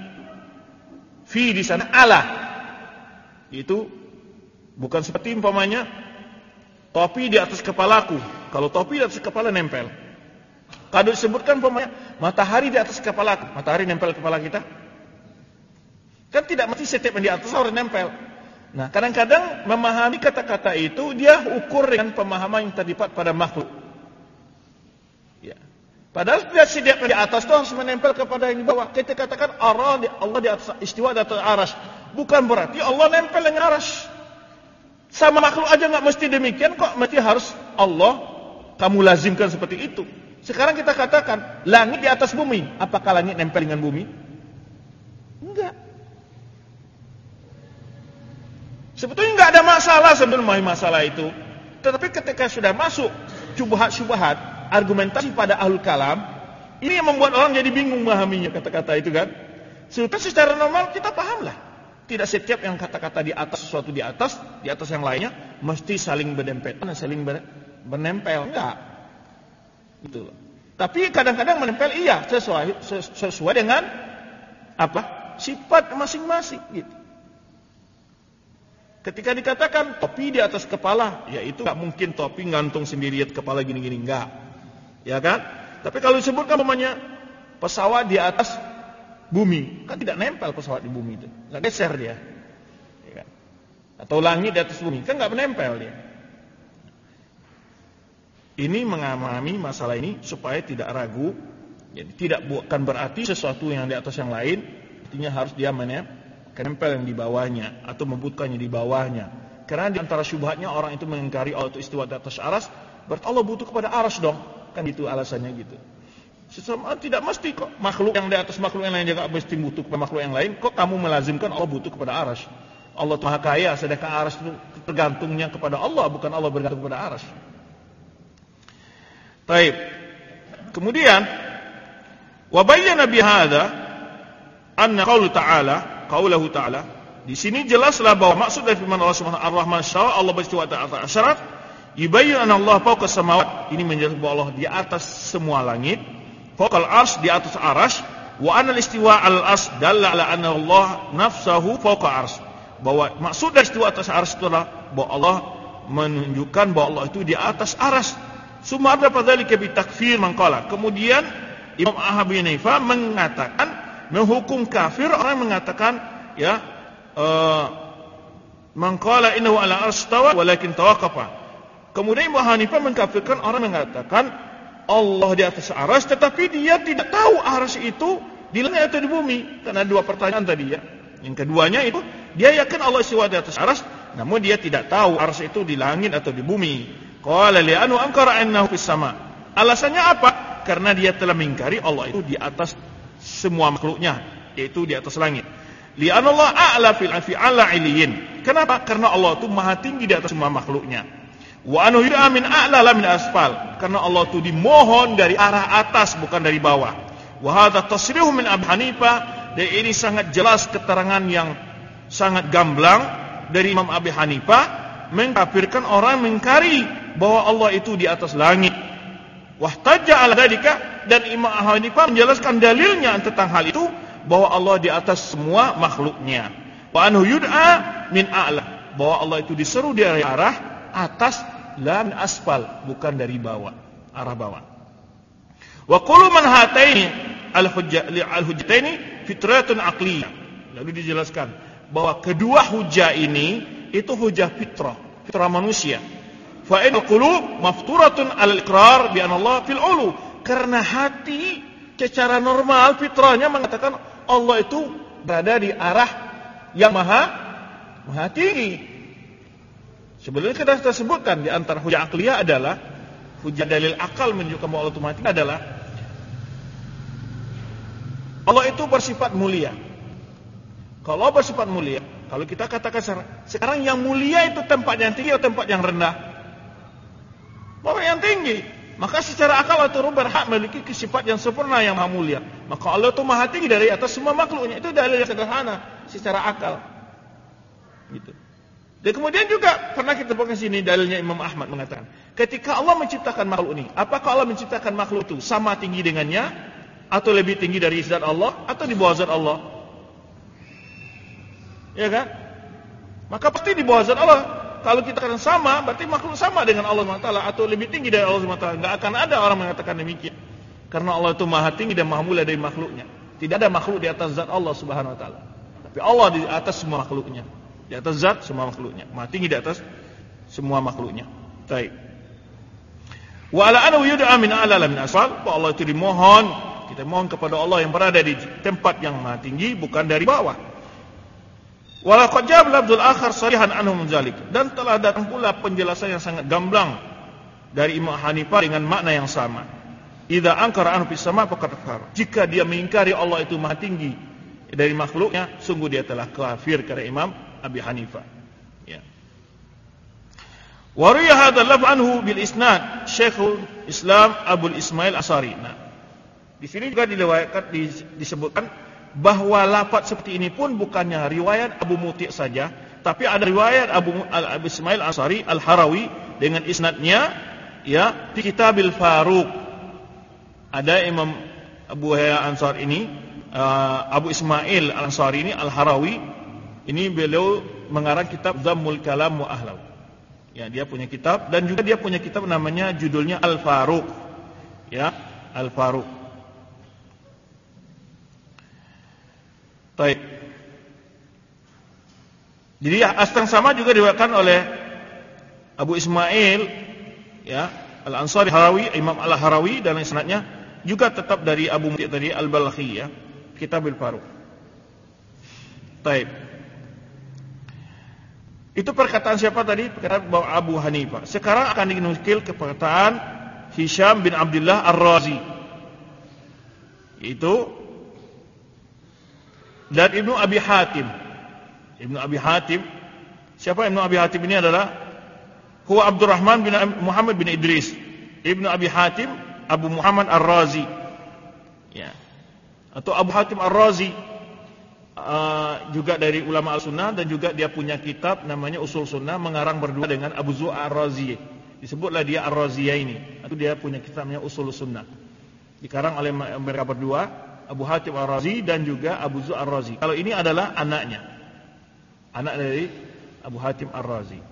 Fi di sana Allah. Itu bukan seperti umpamanya topi di atas kepalaku. Kalau topi di atas kepala nempel. Kalau disebutkan umpamanya matahari di atas kepalaku, matahari nempel kepala kita. Kan tidak mesti setiap yang di atas harus nempel. Nah, kadang-kadang memahami kata-kata itu dia ukur dengan pemahaman yang terdapat pada makhluk. Ya. Padahal dia setiap yang di atas itu harus menempel kepada yang di bawah. Kita katakan Allah di, Allah di atas istiwa di atas arsy. Bukan berarti Allah nempel dengan arsy. Sama makhluk aja nggak mesti demikian kok, mesti harus Allah kamu lazimkan seperti itu. Sekarang kita katakan langit di atas bumi. Apakah langit nempel dengan bumi? Enggak. Sebetulnya enggak ada masalah sebenarnya masalah itu. Tetapi ketika sudah masuk syubhat-syubhat, argumentasi pada ahlul kalam, ini yang membuat orang jadi bingung memahaminya kata-kata itu kan. Sebetulnya secara normal kita pahamlah. Tidak setiap yang kata-kata di atas sesuatu di atas, di atas yang lainnya mesti saling berdempetan dan saling bernempel. Enggak. Gitu loh. Tapi kadang-kadang menempel iya sesuai sesuai dengan apa? Sifat masing-masing gitu. Ketika dikatakan topi di atas kepala, ya itu enggak mungkin topi gantung sendiri di kepala gini-gini, enggak. Ya kan? Tapi kalau disebutkan namanya pesawat di atas bumi, kan tidak nempel pesawat di bumi itu. Enggak geser dia. Ya kan? Atau langit di atas bumi, kan enggak menempel dia. Ini mengamami masalah ini supaya tidak ragu. Jadi tidak bukan berarti sesuatu yang di atas yang lain, artinya harus dia menempel yang di bawahnya atau membutuhkannya di bawahnya. Karena di antara syubhatnya orang itu mengingkari Allah itu istiwa di atas arsy, berarti Allah butuh kepada arsy dong. Kan itu alasannya gitu. Sesama tidak mesti kok makhluk yang di atas makhluk yang lain juga mesti butuh kepada makhluk yang lain. Kok kamu melazimkan Allah butuh kepada arsy? Allah Maha Kaya, sedangkan arsy itu tergantungnya kepada Allah, bukan Allah bergantung kepada arsy. Baik. Kemudian wa bayyana bi hadza anna qaulu ta'ala, qaulahu ta'ala, di sini jelaslah bahwa maksud dari firman Allah Subhanahu Ar-Rahman syaa Allah berstiwa atas asyarat, yubayyin anna Allah fawqa samawat, ini menjelaskan bahwa Allah di atas semua langit, fawqal arsy, di atas arsy, wa anna al-istiwa 'alal arsy dalla 'ala anna Allah nafsuhu fawqa arsy, bahwa maksud dari istiwa atas arsy itu adalah bahwa Allah menunjukkan bahwa Allah itu di atas arsy. Summa ada fadzalika bi takfir man qala. Kemudian Imam Abu Hanifah mengatakan, menghukum kafir orang yang mengatakan ya uh, man qala innahu ala arsy tawa walakin tawaqqafa. Kemudian Imam Hanifah mengkafirkan orang yang mengatakan Allah di atas arsy tetapi dia tidak tahu arsy itu di langit atau di bumi. Karena dua pertanyaan tadi ya. Yang keduanya itu dia yakin Allah istiwa di atas arsy, namun dia tidak tahu arsy itu di langit atau di bumi. Qala li'annahu ankara annahu fis sama. Alasannya apa? Karena dia telah mengingkari Allah itu di atas semua makhluknya, yaitu di atas langit. Li'anna Allah a'la fil fi 'ala 'iliyin. Kenapa? Karena Allah itu maha tinggi di atas semua makhluknya. Wa anhu yud'a min a'la la min asfal. Karena Allah itu dimohon dari arah atas bukan dari bawah. Wa hadza tasrihu min Abu Hanifah, dan ini sangat jelas keterangan yang sangat gamblang dari Imam Abu Hanifah mengkafirkan orang mengingkari bahwa Allah itu di atas langit. Wahtajja 'ala dzalika, dan Imam Abu Hanifah menjelaskan dalilnya tentang hal itu bahwa Allah di atas semua makhluknya. Wa anhu yud'a min a'la, bahwa Allah itu diseru dari arah atas, la min asfal, bukan dari bawah, arah bawah. Wa qulu man hataini al-hujjataini fitratun aqliyah. Lalu dijelaskan bahwa kedua hujah ini itu hujah fitrah, fitrah manusia. Fa inal qulub mafturatun al-iqrar bi anna Allah fil ulu. Karena hati secara normal fitrahnya mengatakan Allah itu berada di arah yang maha maha tinggi. Sebelumnya kita sudah sebutkan di antara hujah akliyah adalah hujah dalil akal menunjukkan bahwa Allah itu maha tinggi adalah Allah itu bersifat mulia. Kalau Allah bersifat mulia, kalau kita katakan sekarang yang mulia itu tempat yang tinggi atau tempat yang rendah? Tempat yang tinggi. Maka secara akal atau ruh berhak memiliki sifat yang sempurna yang maha mulia. Maka Allah itu maha tinggi dari atas semua makhluknya. Itu dalil yang sederhana secara akal. Gitu. Dan kemudian juga pernah kita baca sini dalilnya Imam Ahmad mengatakan, ketika Allah menciptakan makhluk ini, apakah Allah menciptakan makhluk itu sama tinggi dengannya atau lebih tinggi dari zat Allah atau di bawah zat Allah? Ya kan? Maka pasti di bawah zat Allah. Kalau kita katakan sama, berarti makhluk sama dengan Allah subhanahu wa taala atau lebih tinggi dari Allah subhanahu wa taala. Enggak akan ada orang mengatakan demikian. Karena Allah itu maha tinggi dan maha mulia dari makhluknya. Tidak ada makhluk di atas zat Allah subhanahu wa taala. Tapi Allah di atas semua makhluknya. Di atas zat semua makhluknya. Maha tinggi di atas semua makhluknya. Baik. Wa ala anhu yud'a min a'la min asfal. Allah itu dimohon, kita mohon kepada Allah yang berada di tempat yang maha tinggi, bukan dari bawah. Walaqad jaa bil-lafdzul akhar sarihan anhu min dzalik, dan telah datang pula penjelasan yang sangat gamblang dari Imam Hanifah dengan makna yang sama. Idza ankara anhu fis sama' faqad kafar. Jika dia mengingkari Allah itu maha tinggi dari makhluknya, sungguh dia telah kafir, kata Imam Abi Hanifah. Ya. Wa riya hadzal lafz anhu bil isnad Syekhul Islam Abu Ismail Asy'ari. Nah, di sini juga diriwayatkan disebutkan bahwa lafaz seperti ini pun bukannya riwayat Abu Muti' saja, tapi ada riwayat Abu Al Ismail Asy'ari Al-Harawi dengan isnadnya ya di Kitabil Faruq. Ada Imam Abu Hayya Ansar ini uh, Abu Ismail Al-Ansari ini Al-Harawi, ini beliau mengarang kitab Dhammul Kalam wa Ahlahu. Ya, dia punya kitab dan juga dia punya kitab namanya judulnya Al-Faruq. Ya, Al-Faruq. Baik. Jadi astang sama juga diriwayatkan oleh Abu Ismail ya Al-Ansari Harawi, Imam Al-Harawi, dan isnadnya juga tetap dari Abu Muti' tadi Al-Balkhi ya, Kitabil Faruq. Baik. Itu perkataan siapa tadi? Perkataan Abu Hanifah. Sekarang akan dinukil ke perkataan Hisham bin Abdullah Ar-Razi. Itu dan Ibnu Abi Hatim. Ibnu Abi Hatim. Siapa Ibnu Abi Hatim ini adalah huwa Abdurrahman bin Muhammad bin Idris. Ibnu Abi Hatim Abu Muhammad Ar-Razi. Ya. Atau Abu Hatim Ar-Razi. uh, juga dari ulama al-sunnah, dan juga dia punya kitab namanya Usul Sunnah, mengarang berdua dengan Abu Zur'ah Ar-Razi. Disebutlah dia Ar-Raziyah ini. Itu dia punya kitab namanya Usul Sunnah. Dikarang oleh mereka berdua, Abu Hatim Ar-Razi dan juga Abu Zur'ah Ar-Razi. Kalau ini adalah anaknya, anak dari Abu Hatim Ar-Razi.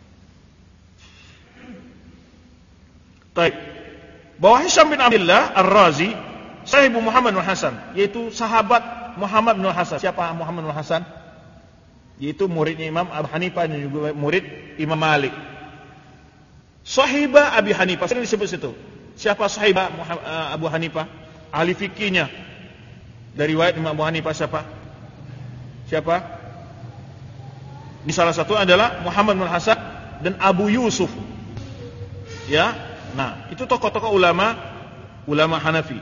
Baik. Bahwa Hisham bin Abdullah Ar-Razi sahibu Muhammad bin Hasan, yaitu sahabat Muhammad bin Hasan. Siapa Muhammad bin Hasan? Yaitu muridnya Imam Abu Hanifah dan juga murid Imam Malik. Sahibah Abi Hanifah, sering disebut situ. Siapa sahibah Abu Hanifah? Ahli fikihnya. Dari riwayat Imam Abu Hanifah siapa? Siapa? Ini salah satu adalah Muhammad bin Hasan dan Abu Yusuf. Ya. Nah, itu tokoh-tokoh ulama ulama Hanafi.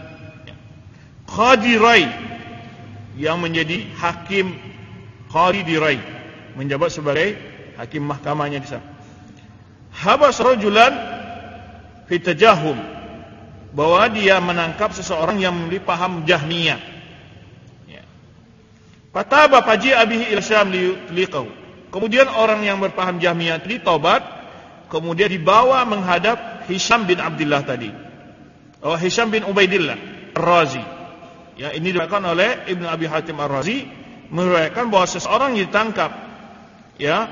Qadi Rai yang menjadi hakim Qadi di Rai, menjabat sebagai hakim mahkamahnya di sana. Habas rajulan fi tajahum, bahwa dia menangkap seseorang yang memiliki paham Jahmiyah. Ya. Fataba faji abihi ila Syam liqau. Kemudian orang yang berpaham Jahmiyah tadi taubat, kemudian dibawa menghadap Hisham bin Abdullah tadi. Oh, Hisham bin Ubaidillah Ar-Razi. Ya, ini diriwayatkan oleh Ibnu Abi Hatim Ar-Razi, meriwayatkan bahwa seseorang yang ditangkap, ya,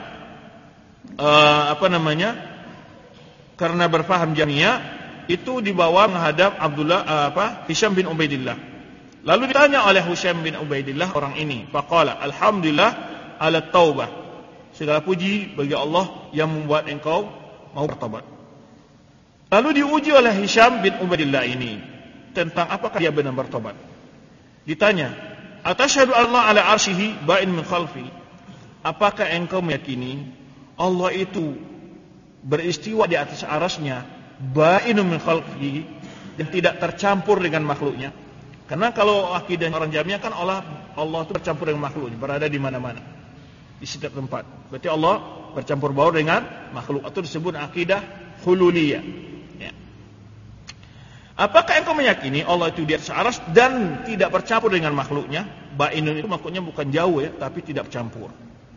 uh, apa namanya, karena berpaham Jahmiyah, itu dibawa menghadap Abdullah uh, apa Hisham bin Ubaidillah. Lalu ditanya oleh Hisham bin Ubaidillah orang ini, faqala alhamdulillah ala taubah. Segala puji bagi Allah yang membuat engkau mau bertobat. Lalu diuji oleh Hisham bin Ubaidillah ini tentang apakah dia benar bertobat. Ditanya, "Atashhadu Allah ala arsyihi ba'in min khalfi?" Apakah engkau meyakini Allah itu beristiwa di atas arasnya, ba'in min khalfi, yang tidak tercampur dengan makhluknya? Karena kalau akidah orang Jahmiyah kan Allah Allah itu bercampur dengan makhluknya, berada di mana-mana, di setiap tempat. Berarti Allah bercampur baur dengan makhluk, atau disebut akidah hululiyah. Ya. Apakah engkau meyakini Allah itu di atas aras dan tidak bercampur dengan makhluknya? Ba'inun itu makhluknya bukan jauh ya, tapi tidak bercampur.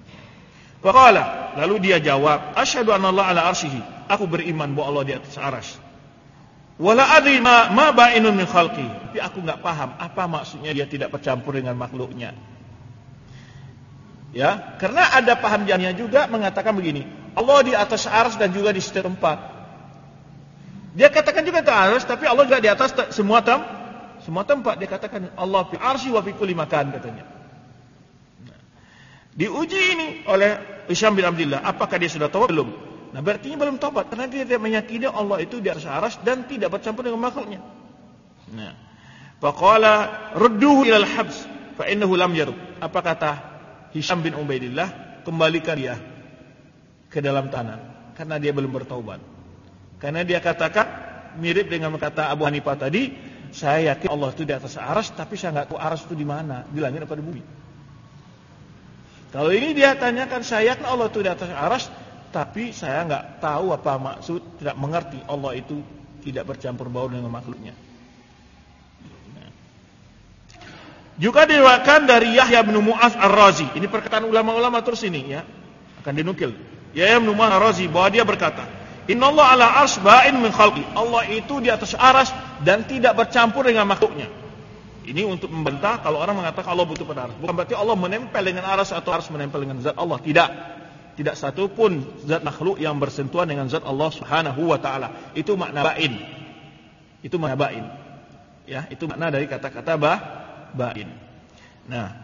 Faqala, lalu dia jawab, asyhadu anna Allah ala arsyihi. Aku beriman bahwa Allah di atas aras. Wala adri ma, ma ba'inun min khalqi. Tapi aku enggak paham apa maksudnya dia tidak bercampur dengan makhluknya. Ya, karena ada paham Jahmiyah juga mengatakan begini, Allah di atas aras dan juga di setiap tempat. Dia katakan juga di atas, tapi Allah juga di atas semua tem, semua tempat. Dia katakan Allah fi arsy wa fi kulli makan, katanya. Nah, diuji ini oleh Hisham bin Abdullah, apakah dia sudah taubat belum? Nah, berarti belum taubat karena dia tidak meyakini Allah itu di atas aras dan tidak bercampur dengan makhluknya. Nah, faqala rudduhu ila al-habs fa innahu lam yarub. Apa kata Hisham bin Ubaidillah? Kembalikan dia ke dalam tanah karena dia belum bertaubat. Karena dia katakan mirip dengan kata Abu Hanifah tadi, saya yakin Allah itu di atas aras, tapi saya enggak tahu aras itu di mana, di langit apa di bumi. Kalau ini dia tanyakan, saya yakin Allah itu di atas aras, tapi saya enggak tahu apa maksud, tidak mengerti Allah itu tidak bercampur baur dengan makhluknya. Juga diriwayatkan dari Yahya bin Mu'adz Ar-Razi. Ini perkataan ulama-ulama terus ini ya, akan dinukil. Yahya bin Mu'adz Ar-Razi bahwa dia berkata, Innallaha ala arsy ba'in min khalqi. Allah itu di atas aras dan tidak bercampur dengan makhluknya. Ini untuk membantah kalau orang mengatakan Allah butuh pada aras. Bukan berarti Allah menempel dengan aras atau aras menempel dengan zat Allah. Tidak. Tidak satu pun zat makhluk yang bersentuhan dengan zat Allah Subhanahu wa taala. Itu makna ba'in. Itu makna ba'in. Ya, itu makna dari kata-kata ba ba'in. Nah,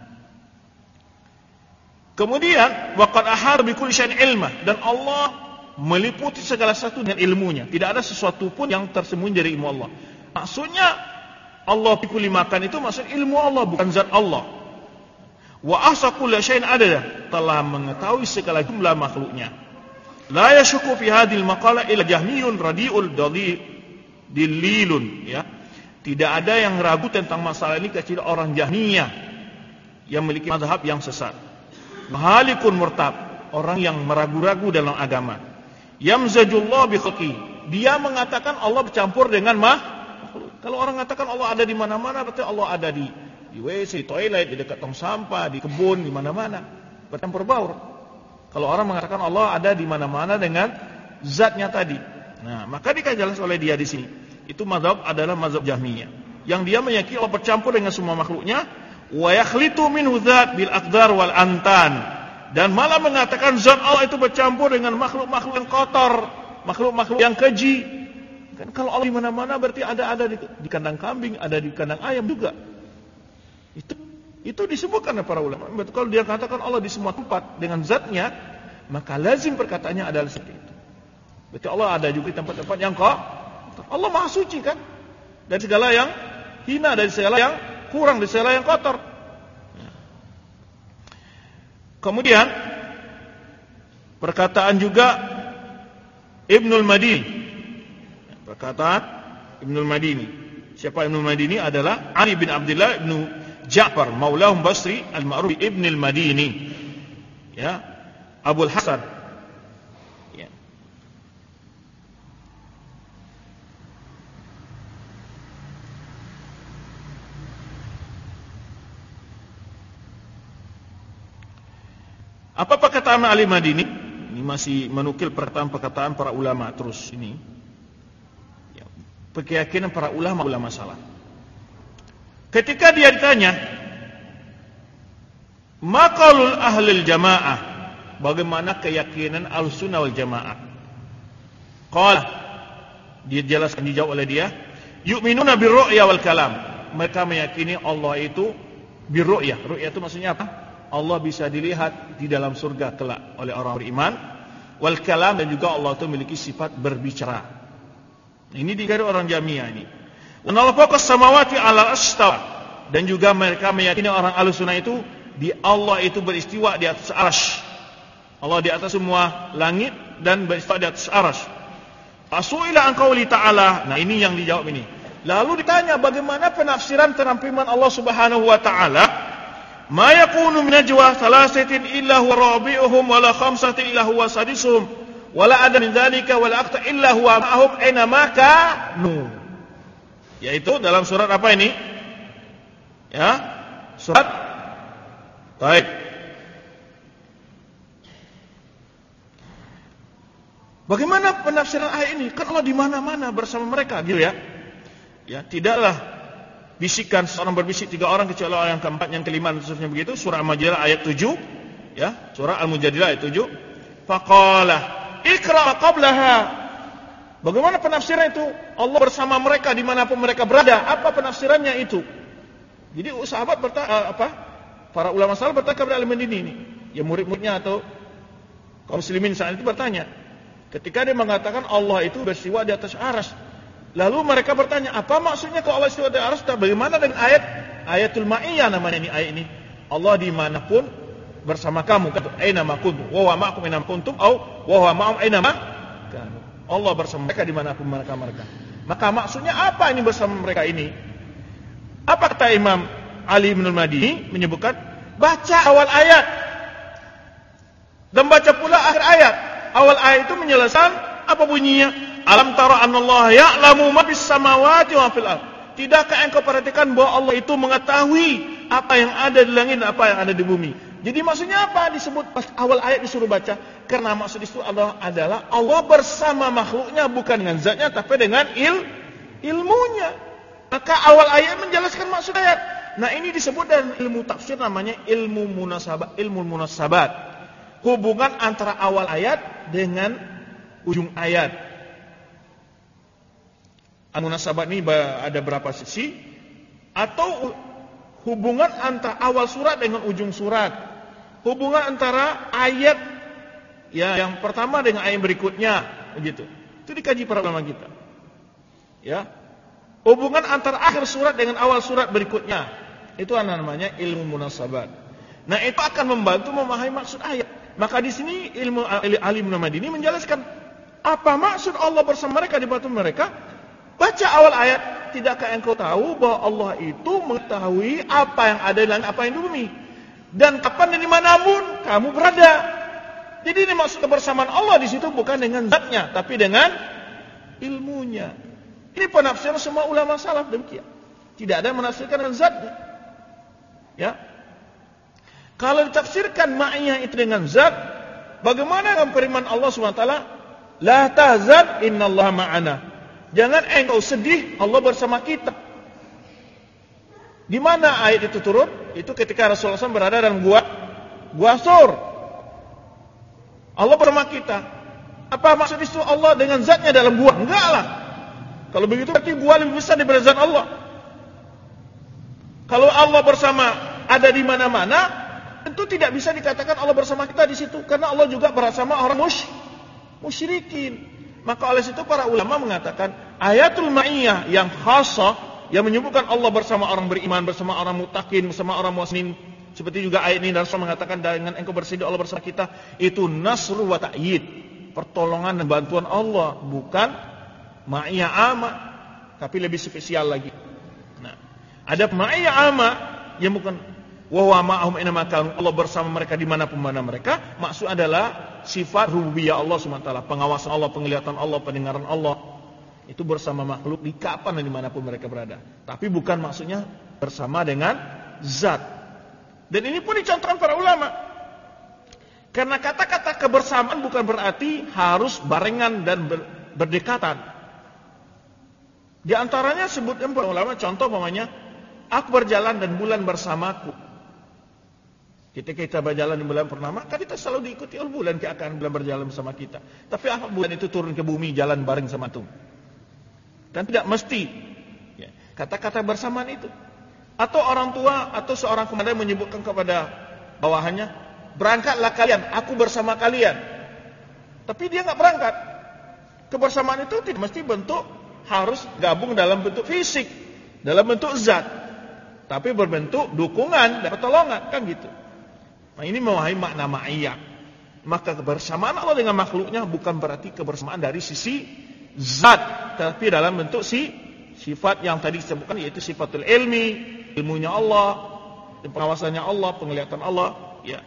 kemudian waqad ahar bi kulli syai'in ilma, dan Allah meliputi segala sesuatu dengan ilmunya. Tidak ada sesuatu pun yang tersembunyi dari ilmu Allah. Maksudnya Allah fi kulli makan itu maksud ilmu Allah, bukan zat Allah. Wa ahsa kulli syai'in adada, telah mengetahui segala jumlah makhluknya. La yashku fi hadhil maqala illa jahmiyun radiul dali dililun, ya. Tidak ada yang ragu tentang masalah ini kecuali orang Jahmiyah yang memiliki mazhab yang sesat. Mahalikun murtab, orang yang meragu-ragu dalam agama. Yamzajullah bi khalqi, dia mengatakan Allah bercampur dengan makhluk. Kalau orang mengatakan Allah ada di mana-mana, berarti Allah ada di di W C, di toilet, di dekat tong sampah, di kebun, di mana-mana, bercampur baur. Kalau orang mengatakan Allah ada di mana-mana dengan zatnya tadi, nah maka dikajelas oleh dia di sini. Itu mazhab adalah mazhab Jahmiyah, yang dia meyakini Allah bercampur dengan semua makhluknya, wa yakhlitu minhu dzat bil aqdar wal antan, dan malah mengatakan zat Allah itu bercampur dengan makhluk-makhluk yang kotor, makhluk-makhluk yang keji. Kan kalau Allah di mana-mana berarti ada ada di, di kandang kambing, ada di kandang ayam juga. Itu itu disebutkan oleh para ulama. Berarti kalau dia katakan Allah di semua tempat dengan zatnya, maka lazim perkataannya adalah seperti itu. Berarti Allah ada juga di tempat-tempat yang kok Allah Maha Suci kan, dari segala yang hina, dari segala yang kurang, dari segala yang kotor. Kemudian perkataan juga Ibnul Madini, perkataan Ibnul Madini. Siapa Ibnul Madini? Adalah Ali bin Abdullah ibnu Ja'far maulahum Basri al-ma'ruf Ibnul Madini, ya, Abul Hasan, ya. Apa perkataan Ali Madini? Ini masih menukil perkataan-perkataan para ulama terus ini. Ya, keyakinan para ulama-ulama salaf. Ketika dia ditanya, maqalul ahlil jamaah, bagaimana keyakinan al-sunnah wal jamaah? Qala, dia jelaskan, dijawab oleh dia, yu'minuna birru'ya wal kalam. Mereka meyakini Allah itu birru'ya. Ru'ya itu maksudnya apa? Allah bisa dilihat di dalam surga kelak oleh orang beriman. Wal kalam, dan juga Allah itu memiliki sifat berbicara. Ini digaris orang Jahmiyah ini. Allah fokus samawati ala astawa, dan juga mereka meyakini orang Ahlussunnah itu di Allah itu beristiwa di atas arsy. Allah di atas semua langit dan beristiwa di atas arsy. Asuila an qauli ta'ala. Nah, ini yang dijawab ini. Lalu ditanya bagaimana penafsiran tentang firman Allah Subhanahu wa taala, ma yakunu min najwa thalathatin illa huwa rabi'uhum wa la khamsatin illa huwa sadisuhum wa la adna min dzalika wa la aqta illa huwa ma'ahum aina ma kanu. Yaitu dalam surat apa ini? Ya, surat Taib. Bagaimana penafsiran ayat ini? Kan Allah di mana-mana bersama mereka, gitu ya. Ya, tidaklah bisikan seorang berbisik tiga orang kecuali orang yang keempat, yang kelima, dan seterusnya begitu. Surah Al-Mujadilah ayat tujuh, ya, surah Al-Mujadilah ayat tujuh. Faqala ikra qablaha. Bagaimana penafsiran itu? Allah bersama mereka dimanapun mereka berada. Apa penafsirannya itu? Jadi sahabat bertanya, apa? Para ulama salaf bertanya kepada Al Madini ini, ya murid-muridnya atau kaum muslimin saat itu bertanya. Ketika dia mengatakan Allah itu beristiwa di atas arsy, lalu mereka bertanya, apa maksudnya kalau Allah istiwa di atas arsy? Bagaimana dengan ayat ayatul ma'iyah namanya ini ayat ini? Allah dimanapun bersama kamu. Aina ma kuntum, wa huwa ma'akum aina ma kuntum, au wa huwa ma'ahum aina ma kanu. Allah bersama mereka dimanapun mereka mereka. Maka maksudnya apa ini bersama mereka ini? Apa kata Imam Ali bin Madini menyebutkan, baca awal ayat dan baca pula akhir ayat. Awal ayat itu menjelaskan apa bunyinya? Alam tara anallaha ya'lamu ma fis samawati wa fil ardh. Tidakkah engkau perhatikan bahwa Allah itu mengetahui apa yang ada di langit dan apa yang ada di bumi? Jadi maksudnya apa disebut pas awal ayat disuruh baca? Karena maksud itu adalah, adalah Allah bersama makhluknya bukan dengan zatnya tapi dengan il, ilmunya. Maka awal ayat menjelaskan maksud ayat. Nah, ini disebut dalam ilmu tafsir namanya ilmu munasabat, ilmu munasabat. Hubungan antara awal ayat dengan ujung ayat. Munasabat ini ada berapa sisi? Atau hubungan antara awal surat dengan ujung surat. Hubungan antara ayat ya yang pertama dengan ayat berikutnya, begitu. Itu dikaji para ulama kita. Ya. Hubungan antara akhir surat dengan awal surat berikutnya. Itu namanya ilmu munasabat. Nah, itu akan membantu memahami maksud ayat. Maka di sini ilmu Ali bin Madini menjelaskan apa maksud Allah bersama mereka di batu mereka. Baca awal ayat. Tidakkah engkau tahu bahwa Allah itu mengetahui apa yang ada di langit, apa yang di bumi, dan kapan dan dimanapun kamu berada. Jadi ini maksud kebersamaan Allah di situ bukan dengan zatnya, tapi dengan ilmunya. Ini penafsiran semua ulama salaf demikian. Tidak ada yang menafsirkan dengan zatnya. Ya. Kalau ditafsirkan ma'iyah itu dengan zat, bagaimana dengan firman Allah subhanahu wa taala, la tahzan innallaha ma'ana. Jangan engkau sedih, Allah bersama kita. Di mana ayat itu turun? Itu ketika Rasulullah shallallahu alaihi wasallam berada dalam gua gua Sur. Allah bersama kita. Apa maksud itu Allah dengan zatnya dalam gua? Enggak lah. Kalau begitu berarti gua lebih besar daripada zat Allah. Kalau Allah bersama ada di mana-mana, tentu tidak bisa dikatakan Allah bersama kita di situ, karena Allah juga bersama orang musyrik. musyrikin. Maka oleh situ para ulama mengatakan ayatul ma'iyah yang khasah yang menyebutkan Allah bersama orang beriman, bersama orang muttaqin, bersama orang muslimin, seperti juga ayat ini dan Rasul mengatakan dengan engkau bersedia Allah bersama kita, itu nasru wa ta'yid, pertolongan dan bantuan Allah, bukan ma'iyah ama, tapi lebih spesial lagi. Nah, ada ma'iyah ama yang bukan wa huwa ma'ahum aina ma kanu, Allah bersama mereka dimanapun mana mereka. Maksud adalah sifat rububiyah Allah subhanahu wa taala, pengawasan Allah, penglihatan Allah, pendengaran Allah, itu bersama makhluk di kapan dan dimanapun mereka berada. Tapi bukan maksudnya bersama dengan zat. Dan ini pun dicontohkan para ulama. Karena kata-kata kebersamaan bukan berarti harus barengan dan ber, berdekatan. Di antaranya sebutkan para ulama contoh umpamanya, aku berjalan dan bulan bersamaku. Ketika kita berjalan di bulan purnama, kan kita selalu diikuti oleh bulan, kita akan bulan berjalan bersama kita. Tapi apa bulan itu turun ke bumi jalan bareng sama itu? Dan tidak mesti ya, kata-kata bersamaan itu. Atau orang tua atau seorang komandan menyebutkan kepada bawahannya, berangkatlah kalian, aku bersama kalian. Tapi dia nggak berangkat. Kebersamaan itu tidak mesti bentuk harus gabung dalam bentuk fisik, dalam bentuk zat, tapi berbentuk dukungan dan pertolongan, kan gitu. Nah, ini memahami makna ma'iyah. Maka kebersamaan Allah dengan makhluknya bukan berarti kebersamaan dari sisi zat, tapi dalam bentuk si sifat yang tadi disebutkan, yaitu sifatul ilmi, ilmunya Allah, pengawasannya Allah, penglihatan Allah, ya.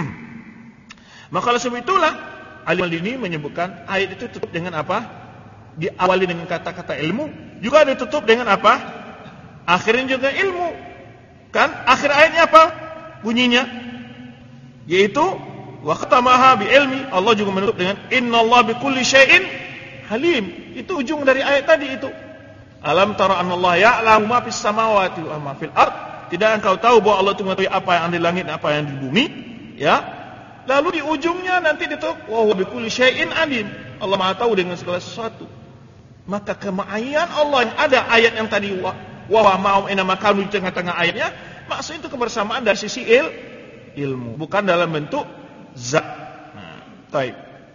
Maka oleh sebab itulah Alim al-Dini menyebutkan ayat itu tutup dengan apa? Diawali dengan kata-kata ilmu, juga ditutup dengan apa? Akhirnya juga ilmu. Kan akhir ayatnya apa bunyinya? Yaitu wa khatamaha bi ilmi. Allah juga menutup dengan innallaha bikulli syai'in halim. Itu ujung dari ayat tadi itu. Alam tara annallaha ya'lamu ma fis samawati wa ma fil ard. Tidak engkau tahu bahwa Allah itu mengetahui apa yang di langit dan apa yang di bumi, ya? Lalu di ujungnya nanti ditutup wa huwa bikulli syai'in alim. Allah Maha tahu dengan segala sesuatu. Maka kema'iyyan Allah yang ada ayat yang tadi wa wa ma'um ina makanu di tengah-tengah ayatnya, maksud itu kebersamaan dari sisi il, ilmu, bukan dalam bentuk zat. Nah, baik.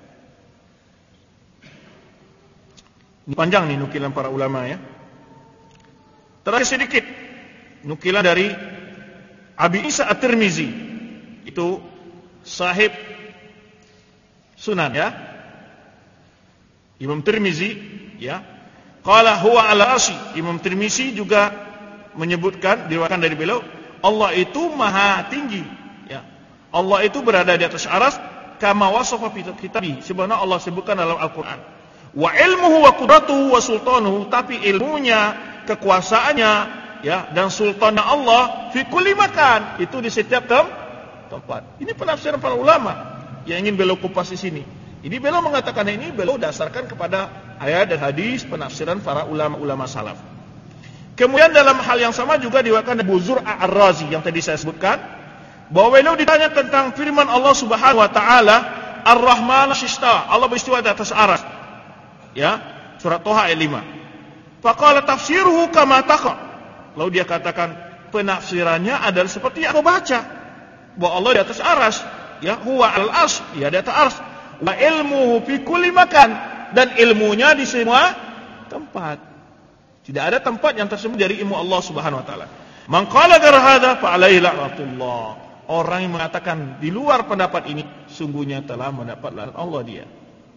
Ini panjang nih nukilan para ulama ya. Terakhir sedikit nukilan dari Abi Isa At-Tirmizi, itu sahib Sunan ya, Imam Tirmizi ya. Qala huwa ala arsi. Imam Tirmizi juga menyebutkan, diriwayatkan dari beliau, Allah itu maha tinggi ya. Allah itu berada di atas arsy kama wasafa fi kitabih, sebagaimana Allah sebutkan dalam Al-Qur'an. Wa ilmuhu wa qudratuhu wa sultanuhu, tapi ilmunya, kekuasaannya ya, dan sultannya Allah fi kulli makan, itu di setiap tempat. Ini penafsiran para ulama yang ingin beliau kupas di sini. Ini beliau mengatakan ini beliau dasarkan kepada ayat dan hadis penafsiran para ulama-ulama salaf. Kemudian dalam hal yang sama juga diwakilkan Abu Zur'a Ar-Razi yang tadi saya sebutkan, bahwa beliau ditanya tentang firman Allah Subhanahu wa taala, Ar-Rahman Shista, Allah beristiwa di atas arsy. Ya, surat Toha ayat lima. Faqala tafsiruhu kama taqa. Lalu dia katakan penafsirannya adalah seperti yang aku baca, bahwa Allah di atas arsy, ya, huwa al-arsy, ya di atas arsy. Wa ilmuhu fi kulli makan, dan ilmunya di semua tempat. Tidak ada tempat yang tersembunyi dari ilmu Allah Subhanahu wa taala. Man qala ghayra hadza fa alaihi la'natullah. Orang yang mengatakan di luar pendapat ini sungguhnya telah mendapat laknat Allah dia.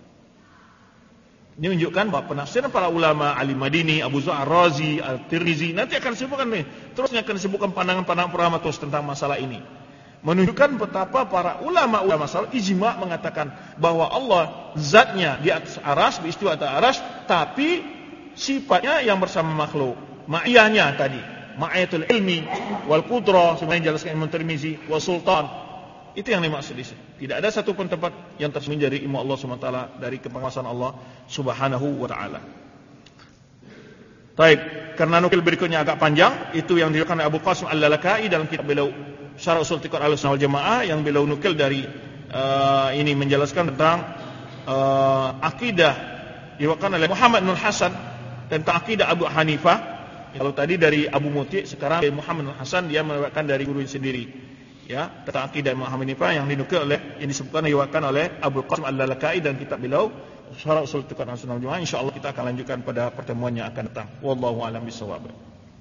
Ini menunjukkan bahwa penafsiran para ulama Al-Madini, Abu Zur'a Ar-Razi, Al-Tirmizi, nanti akan disebutkan nih, terusnya akan disebutkan pandangan-pandangan para ulama terus tentang masalah ini. Menunjukkan betapa para ulama-ulama salaf ijma' mengatakan bahwa Allah zatnya di atas arsy, beristiwa atas arsy, tapi sifatnya yang bersama makhluk. Ma'iyahnya tadi, ma'ayatul ilmi wal qudrah sebenarnya jelaskan Imam Tirmizi wa sultan. Itu yang dimaksud di sini. Tidak ada satu pun tempat yang tersembunyi dari ilmu Allah Subhanahu wa taala, dari kepenguasaan Allah Subhanahu wa taala. Baik, karena nukil berikutnya agak panjang, itu yang diriwayatkan oleh Abu Qasim Al-Lalaka'i dalam kitab beliau Syarah Ushul I'tiqad Ahlussunnah wal Jamaah, yang beliau nukil dari uh, ini menjelaskan tentang uh, akidah diriwayatkan oleh Muhammad bin Hasan tentang akidah Abu Hanifah. Kalau tadi dari Abu Muti, sekarang dari Muhammad bin Hasan, dia meriwayatkan dari guru sendiri. Ya, tentang akidah Muhammad Hanifah yang dinukil oleh yang disebutkan diriwayatkan oleh Abu Qasim Al-Lalaka'i dan kitab beliau Syarah Ushul I'tiqad Ahlussunnah wal Jamaah. Insyaallah kita akan lanjutkan pada pertemuan yang akan datang. Wallahu a'lam bishawab.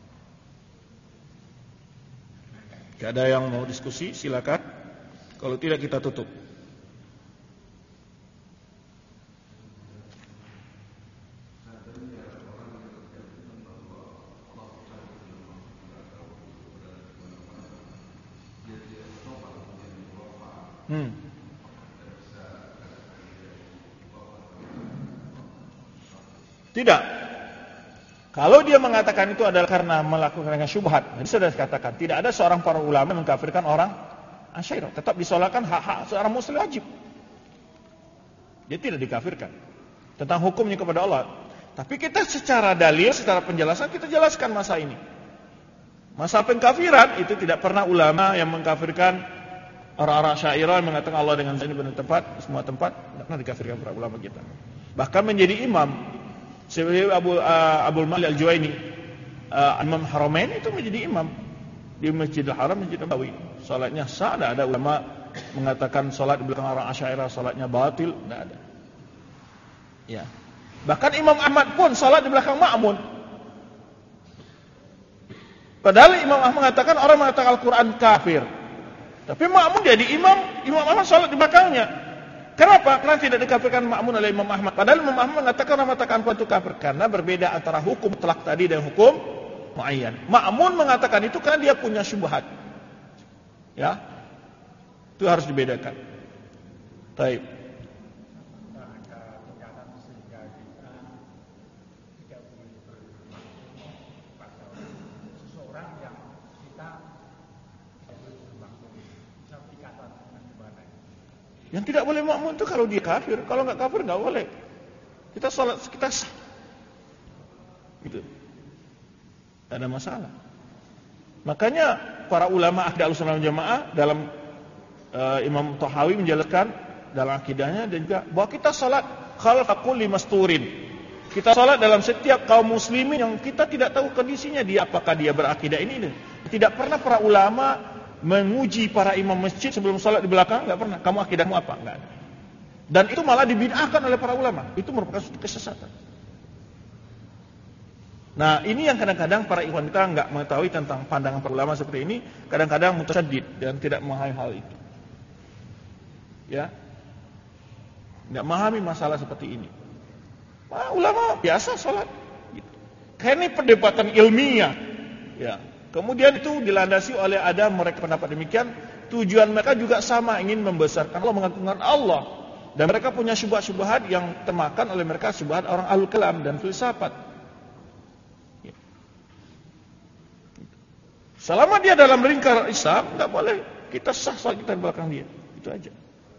Jika ada yang mau diskusi, silakan. Kalau tidak, kita tutup. Hmm. Tidak. Kalau dia mengatakan itu adalah karena melakukan dengan syubhat, jadi sudah dikatakan tidak ada seorang para ulama mengkafirkan orang Asy'ariyah. Tetap disolatkan hak-hak seorang muslim wajib. Dia tidak dikafirkan. Tentang hukumnya kepada Allah. Tapi kita secara dalil, secara penjelasan kita jelaskan masa ini. Masa pengkafiran itu tidak pernah ulama yang mengkafirkan orang-orang Asy'ariyah yang mengatakan Allah dengan ini benar tempat, semua tempat, tidak pernah dikafirkan para ulama kita. Bahkan menjadi imam seperti Abu uh, Abdul Malik Al-Juwaini, uh, Imam Haramain itu menjadi imam di Masjidil Haram, Masjid Nabawi. Salatnya sah, tidak ada ulama mengatakan salat di belakang orang Asy'ariyah salatnya batil, tidak ada. Ya. Bahkan Imam Ahmad pun salat di belakang Ma'mun. Padahal Imam Ahmad mengatakan orang mengatakan Al-Qur'an kafir. Tapi Ma'mun jadi imam, Imam Ahmad salat di belakangnya. Kenapa? Karena tidak dikafirkan Ma'mun oleh Imam Ahmad. Padahal Imam Ahmad mengatakan orang mengatakan apa itu kafir. Karena berbeda antara hukum mutlak tadi dan hukum muayyan. Ma'mun mengatakan itu karena dia punya syubhat. Ya, itu harus dibedakan. Baik. Yang tidak boleh makmum itu kalau dia kafir. Kalau nggak kafir nggak boleh. Kita sholat kita sah. Gitu. Tidak ada masalah. Makanya para ulama akidah Ahlussunnah wal Jamaah dalam uh, Imam Tahawi menjelaskan dalam akidahnya dan juga bahwa kita sholat khalfa kulli masturin. Kita sholat dalam setiap kaum muslimin yang kita tidak tahu kondisinya dia apakah dia berakidah ini ini. Tidak pernah para ulama menguji para imam masjid sebelum sholat di belakang, nggak pernah. Kamu akidahmu apa? Nggak ada. Dan itu malah dibid'ahkan oleh para ulama. Itu merupakan suatu kesesatan. Nah, ini yang kadang-kadang para ikhwan kita nggak mengetahui tentang pandangan para ulama seperti ini. Kadang-kadang mutasyadid dan tidak memahami hal itu. Ya, nggak memahami masalah seperti ini. Nah, ulama biasa sholat. Gitu. Kayak ini perdebatan ilmiah. Ya. Kemudian itu dilandasi oleh ada mereka pendapat demikian. Tujuan mereka juga sama, ingin membesarkan Allah, mengagungkan Allah. Dan mereka punya syubhat-syubhat yang termakan oleh mereka syubhat orang ahlul kalam dan filsafat. Selama dia dalam lingkar Islam, nggak boleh kita sah salat kita di belakang dia. Itu aja.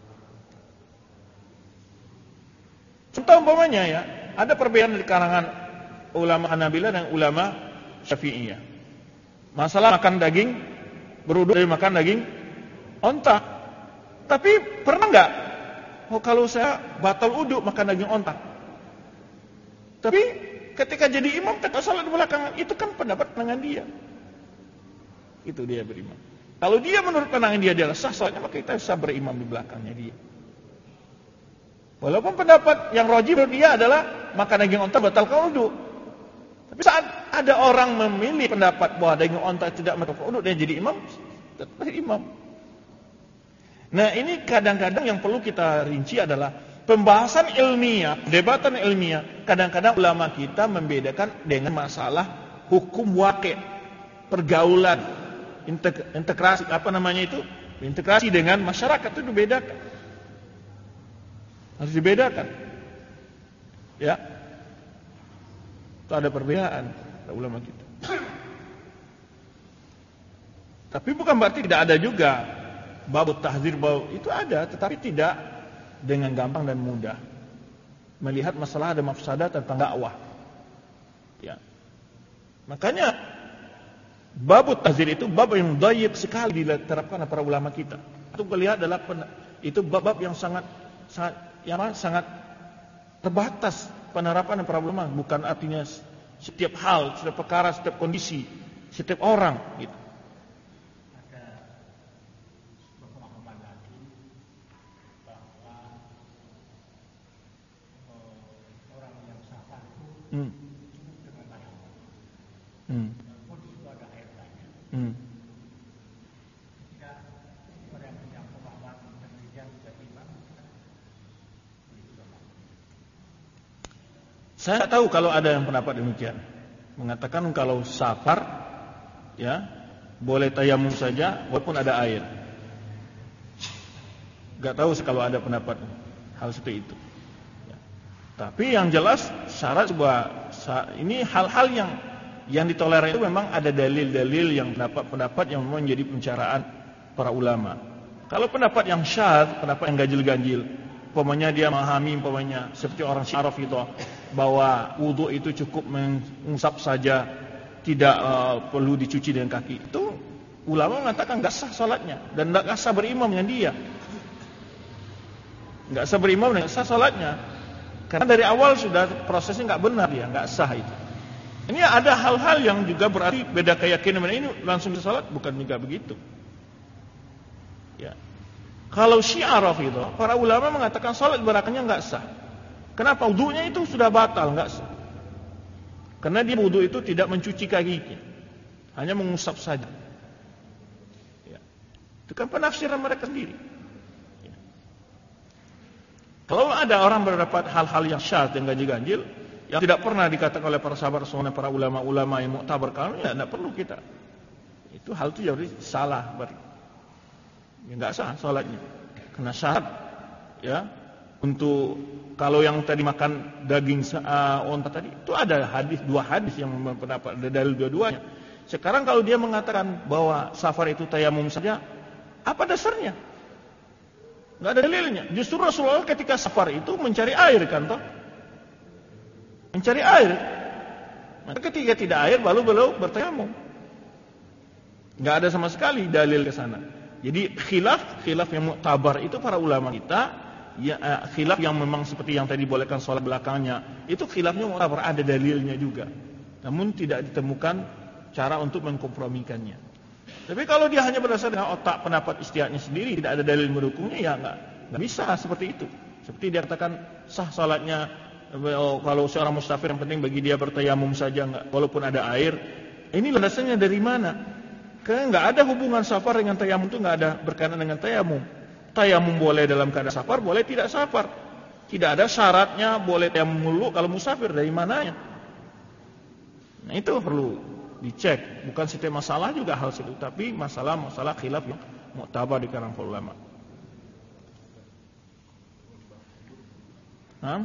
Contoh umpamanya ya, ada perbedaan di kalangan ulama Hanabilah dan ulama Syafi'iyah. Masalah makan daging, berwudu dari makan daging onta. Tapi pernah nggak? Oh, kalau saya batal wudu makan daging onta. Tapi ketika jadi imam kita salat di belakang, itu kan pendapat pandangan dia. Itu dia berimam. Kalau dia menurut pandangan dia adalah sah salatnya, maka kita bisa berimam di belakangnya dia. Walaupun pendapat yang rajih menurut dia adalah makan daging onta batalkan wudu. Tapi saat ada orang memilih pendapat bahwa daging onta tidak batalkan wudu, dia jadi imam, tetap imam. Nah, ini kadang-kadang yang perlu kita rinci adalah pembahasan ilmiah, debatan ilmiah. Kadang-kadang ulama kita membedakan dengan masalah hukum waqi', pergaulan, integrasi, apa namanya itu? Integrasi dengan masyarakat itu dibedakan. Harus dibedakan. Ya. Itu ada perbedaan ulama kita. Tapi bukan berarti tidak ada juga bab tahzir, bab itu ada, tetapi tidak dengan gampang dan mudah. Melihat masalah ada mafsadah tentang dakwah. Ya. Makanya bab tahzir itu bab yang dhaif sekali diterapkan oleh para ulama kita. Itu melihat adalah itu bab-bab yang sangat sangat yang sangat terbatas penerapan para ulama, bukan artinya setiap hal, setiap perkara, setiap kondisi, setiap orang gitu. Hmm. Hmm. Hmm. Saya tak tahu kalau ada yang pendapat demikian, mengatakan kalau safar, ya boleh tayamum saja walaupun ada air. Gak tahu kalau ada pendapat hal seperti itu. Tapi yang jelas syarat sebuah ini hal-hal yang yang ditolerir itu memang ada dalil-dalil yang pendapat-pendapat yang memang menjadi pembicaraan para ulama. Kalau pendapat yang syadz, pendapat yang ganjil-ganjil, umpamanya dia memahami umpamanya seperti orang Syaraf itu bahwa wudu itu cukup mengusap saja, tidak uh, perlu dicuci dengan kaki. Itu ulama mengatakan enggak sah salatnya dan enggak sah berimam dengan dia. Enggak sah berimam dan enggak sah salatnya. Karena dari awal sudah prosesnya nggak benar, dia nggak sah itu. Ini ada hal-hal yang juga berarti beda keyakinan ini langsung ke salat, bukan juga begitu. Ya. Kalau Syiah itu, para ulama mengatakan salat berakannya nggak sah. Kenapa? Wudunya itu sudah batal, nggak sah. Karena dia wudu itu tidak mencuci kakinya, hanya mengusap saja. Ya. Itu kan penafsiran mereka sendiri. Kalau ada orang berdapat hal-hal yang syadz yang ganjil-ganjil yang tidak pernah dikatakan oleh para sahabat Rasulullah, para ulama-ulama yang muktabar, kalau ya tidak perlu kita. Itu hal itu jadi salah berarti. Ya enggak sah salatnya. Kena syarat ya. Untuk kalau yang tadi makan daging uh, onta tadi itu ada hadis, dua hadis yang berpendapat ada dalil dua-duanya. Sekarang kalau dia mengatakan bahwa safar itu tayamum saja, apa dasarnya? Enggak ada dalilnya. Justru Rasulullah ketika safar itu mencari air kan toh? Mencari air. Maka ketika tidak air baru beliau bertayamum. Enggak ada sama sekali dalil ke sana. Jadi khilaf, khilaf yang muktabar itu para ulama kita, ya uh, khilaf yang memang seperti yang tadi bolehkan salat belakangnya, itu khilafnya muktabar, ada dalilnya juga. Namun tidak ditemukan cara untuk mengkompromikannya. Tapi kalau dia hanya berdasarkan otak pendapat ijtihadnya sendiri, tidak ada dalil mendukungnya, ya enggak, enggak bisa seperti itu. Seperti dia katakan sah salatnya oh, kalau seorang musafir yang penting bagi dia bertayamum saja enggak, walaupun ada air. Ini landasannya dari mana? Karena enggak ada hubungan safar dengan tayamum, itu enggak ada berkaitan dengan tayamum. Tayamum boleh dalam keadaan safar, boleh tidak safar. Tidak ada syaratnya boleh tayamum dulu kalau musafir, dari mananya? Nah itu perlu dicek, bukan setiap masalah juga hal itu, tapi masalah-masalah khilaf yang muktabar di kalangan ulama. Nah,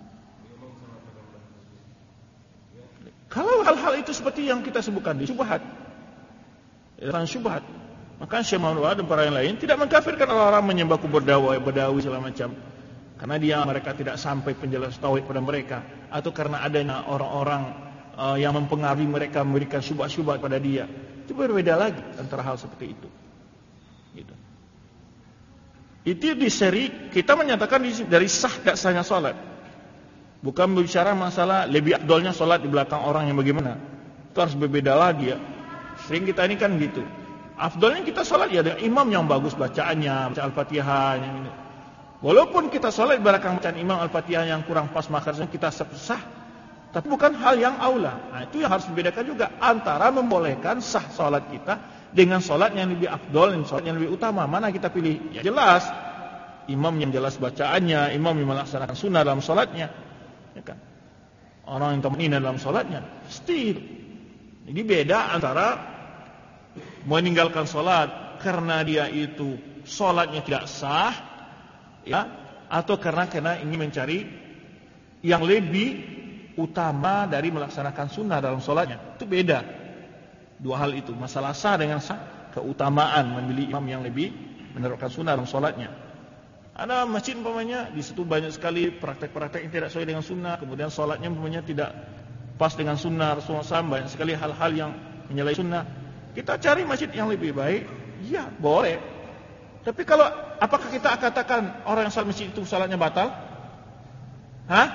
kalau hal-hal itu seperti yang kita sebutkan di syubhat, tentang syubhat, maka Syekh Muhammad dan para yang lain tidak mengkafirkan orang-orang menyembah kubur Dawawi, Badawi segala macam, karena dia mereka tidak sampai penjelasan tauhid pada mereka, atau karena adanya orang-orang Uh, yang mempengaruhi mereka memberikan syubhat-syubhat pada dia. Itu berbeda lagi antara hal seperti itu. Gitu. Itu di seri kita menyatakan dari sah tak sahnya salat. Bukan berbicara masalah lebih afdolnya salat di belakang orang yang bagaimana. Itu harus berbeda lagi ya. Sering kita ini kan gitu. Afdolnya kita salat ya ada imam yang bagus bacaannya, baca Al-Fatihah yang ini. Walaupun kita salat di belakang bacaan imam Al-Fatihah yang kurang pas makhrajnya, kita sah. Tapi bukan hal yang aula. Nah, itu yang harus dibedakan juga antara membolehkan sah salat kita dengan salat yang lebih afdol, dan salat yang lebih utama. Mana kita pilih? Ya jelas imam yang jelas bacaannya, imam yang melaksanakan sunnah dalam salatnya, ya kan? Orang yang tamanina dalam salatnya, pasti. Jadi beda antara meninggalkan salat karena dia itu salatnya tidak sah, ya, atau karena karena ingin mencari yang lebih utama dari melaksanakan sunnah dalam sholatnya. Itu beda. Dua hal itu. Masalah sah dengan sah. keutamaan memilih imam yang lebih menerapkan sunnah dalam solatnya. Ada masjid umpamanya di situ banyak sekali praktek-praktek yang tidak sesuai dengan sunnah, kemudian solatnya umpamanya tidak pas dengan sunnah Rasulullah shallallahu alaihi wasallam, banyak sekali hal-hal yang menyalahi sunnah. Kita cari masjid yang lebih baik, ya boleh. Tapi kalau apakah kita katakan orang yang salat masjid itu salatnya batal? Hah?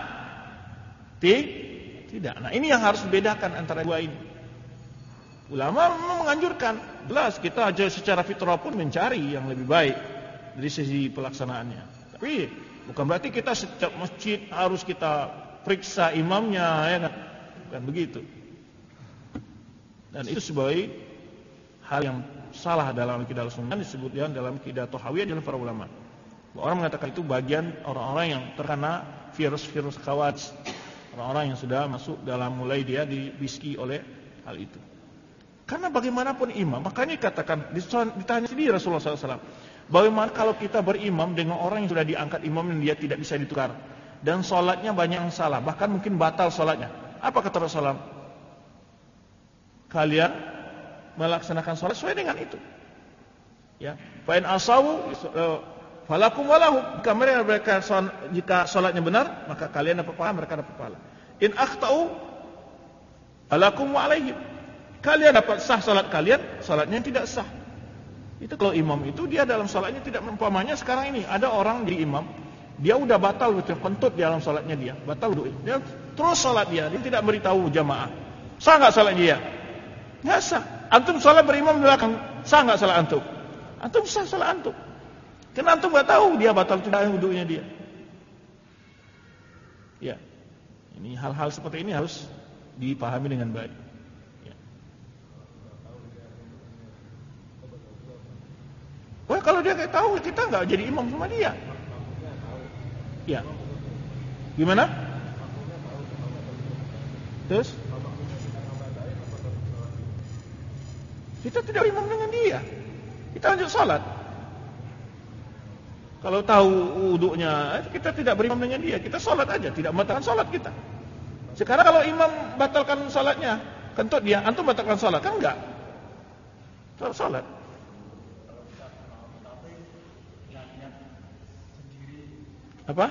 Tidak. Nah ini yang harus dibedakan antara dua ini. Ulama menganjurkan, jelas kita aja secara fitrah pun mencari yang lebih baik dari sisi pelaksanaannya. Tapi bukan berarti kita setiap masjid harus kita periksa imamnya, ya kan? Bukan begitu. Dan itu sebagai hal yang salah dalam akidah sunnah, disebutkan dalam akidah Tahawiyah oleh para ulama. Orang mengatakan itu bagian orang-orang yang terkena virus-virus khawarij, orang-orang yang sudah masuk dalam mulai dia dibiski oleh hal itu. Karena bagaimanapun imam, makanya dikatakan ditanya sendiri Rasulullah shallallahu alaihi wasallam, bagaimana kalau kita berimam dengan orang yang sudah diangkat imam dan dia tidak bisa ditukar, dan sholatnya banyak yang salah, bahkan mungkin batal sholatnya. Apa kata Rasulullah? Kalian melaksanakan sholat sesuai dengan itu. Ya, fa'in asawu falakum walahum. Jika mereka jika sholatnya benar, maka kalian dapat pahala, mereka dapat pahala. In akhtau alakum wa alaihim. Kalian dapat sah sholat kalian, sholatnya tidak sah. Itu kalau imam itu dia dalam sholatnya tidak umpamanya sekarang ini ada orang di imam, dia udah batal betul kentut di dalam sholatnya dia, batal wudu. Dia terus sholat dia, dia tidak beritahu jamaah. Sah enggak sholat dia? Enggak sah. Antum sholat berimam di belakang, sah enggak sholat antum? Antum sah sholat antum. Karena antum enggak tahu dia batal tidak wudunya dia. Ya. Ini hal-hal seperti ini harus dipahami dengan baik. Wah, kalau dia kayak tahu, kita nggak jadi imam sama dia. Ya. Gimana? Terus? Kita tidak imam dengan dia. Kita lanjut salat. Kalau tahu wuduknya, kita tidak berimam dengan dia. Kita salat aja, tidak membatalkan salat kita. Sekarang kalau imam batalkan salatnya, kentut dia, antum batalkan salat, kan enggak? Salat salat. Apa?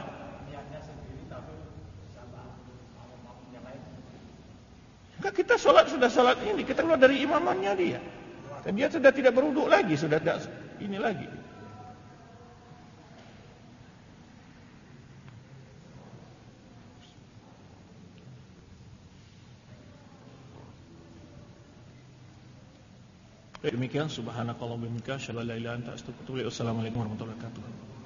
Enggak, kita sholat sudah sholat ini, kita keluar dari imamannya dia. Dan dia sudah tidak berwuduk lagi, sudah tidak ini lagi. Demikian subhanakallahumma wa bihamdika asyhadu an la ilaha illa anta astaghfiruka wa atubu ilaik. Wassalamualaikum warahmatullahi wabarakatuh.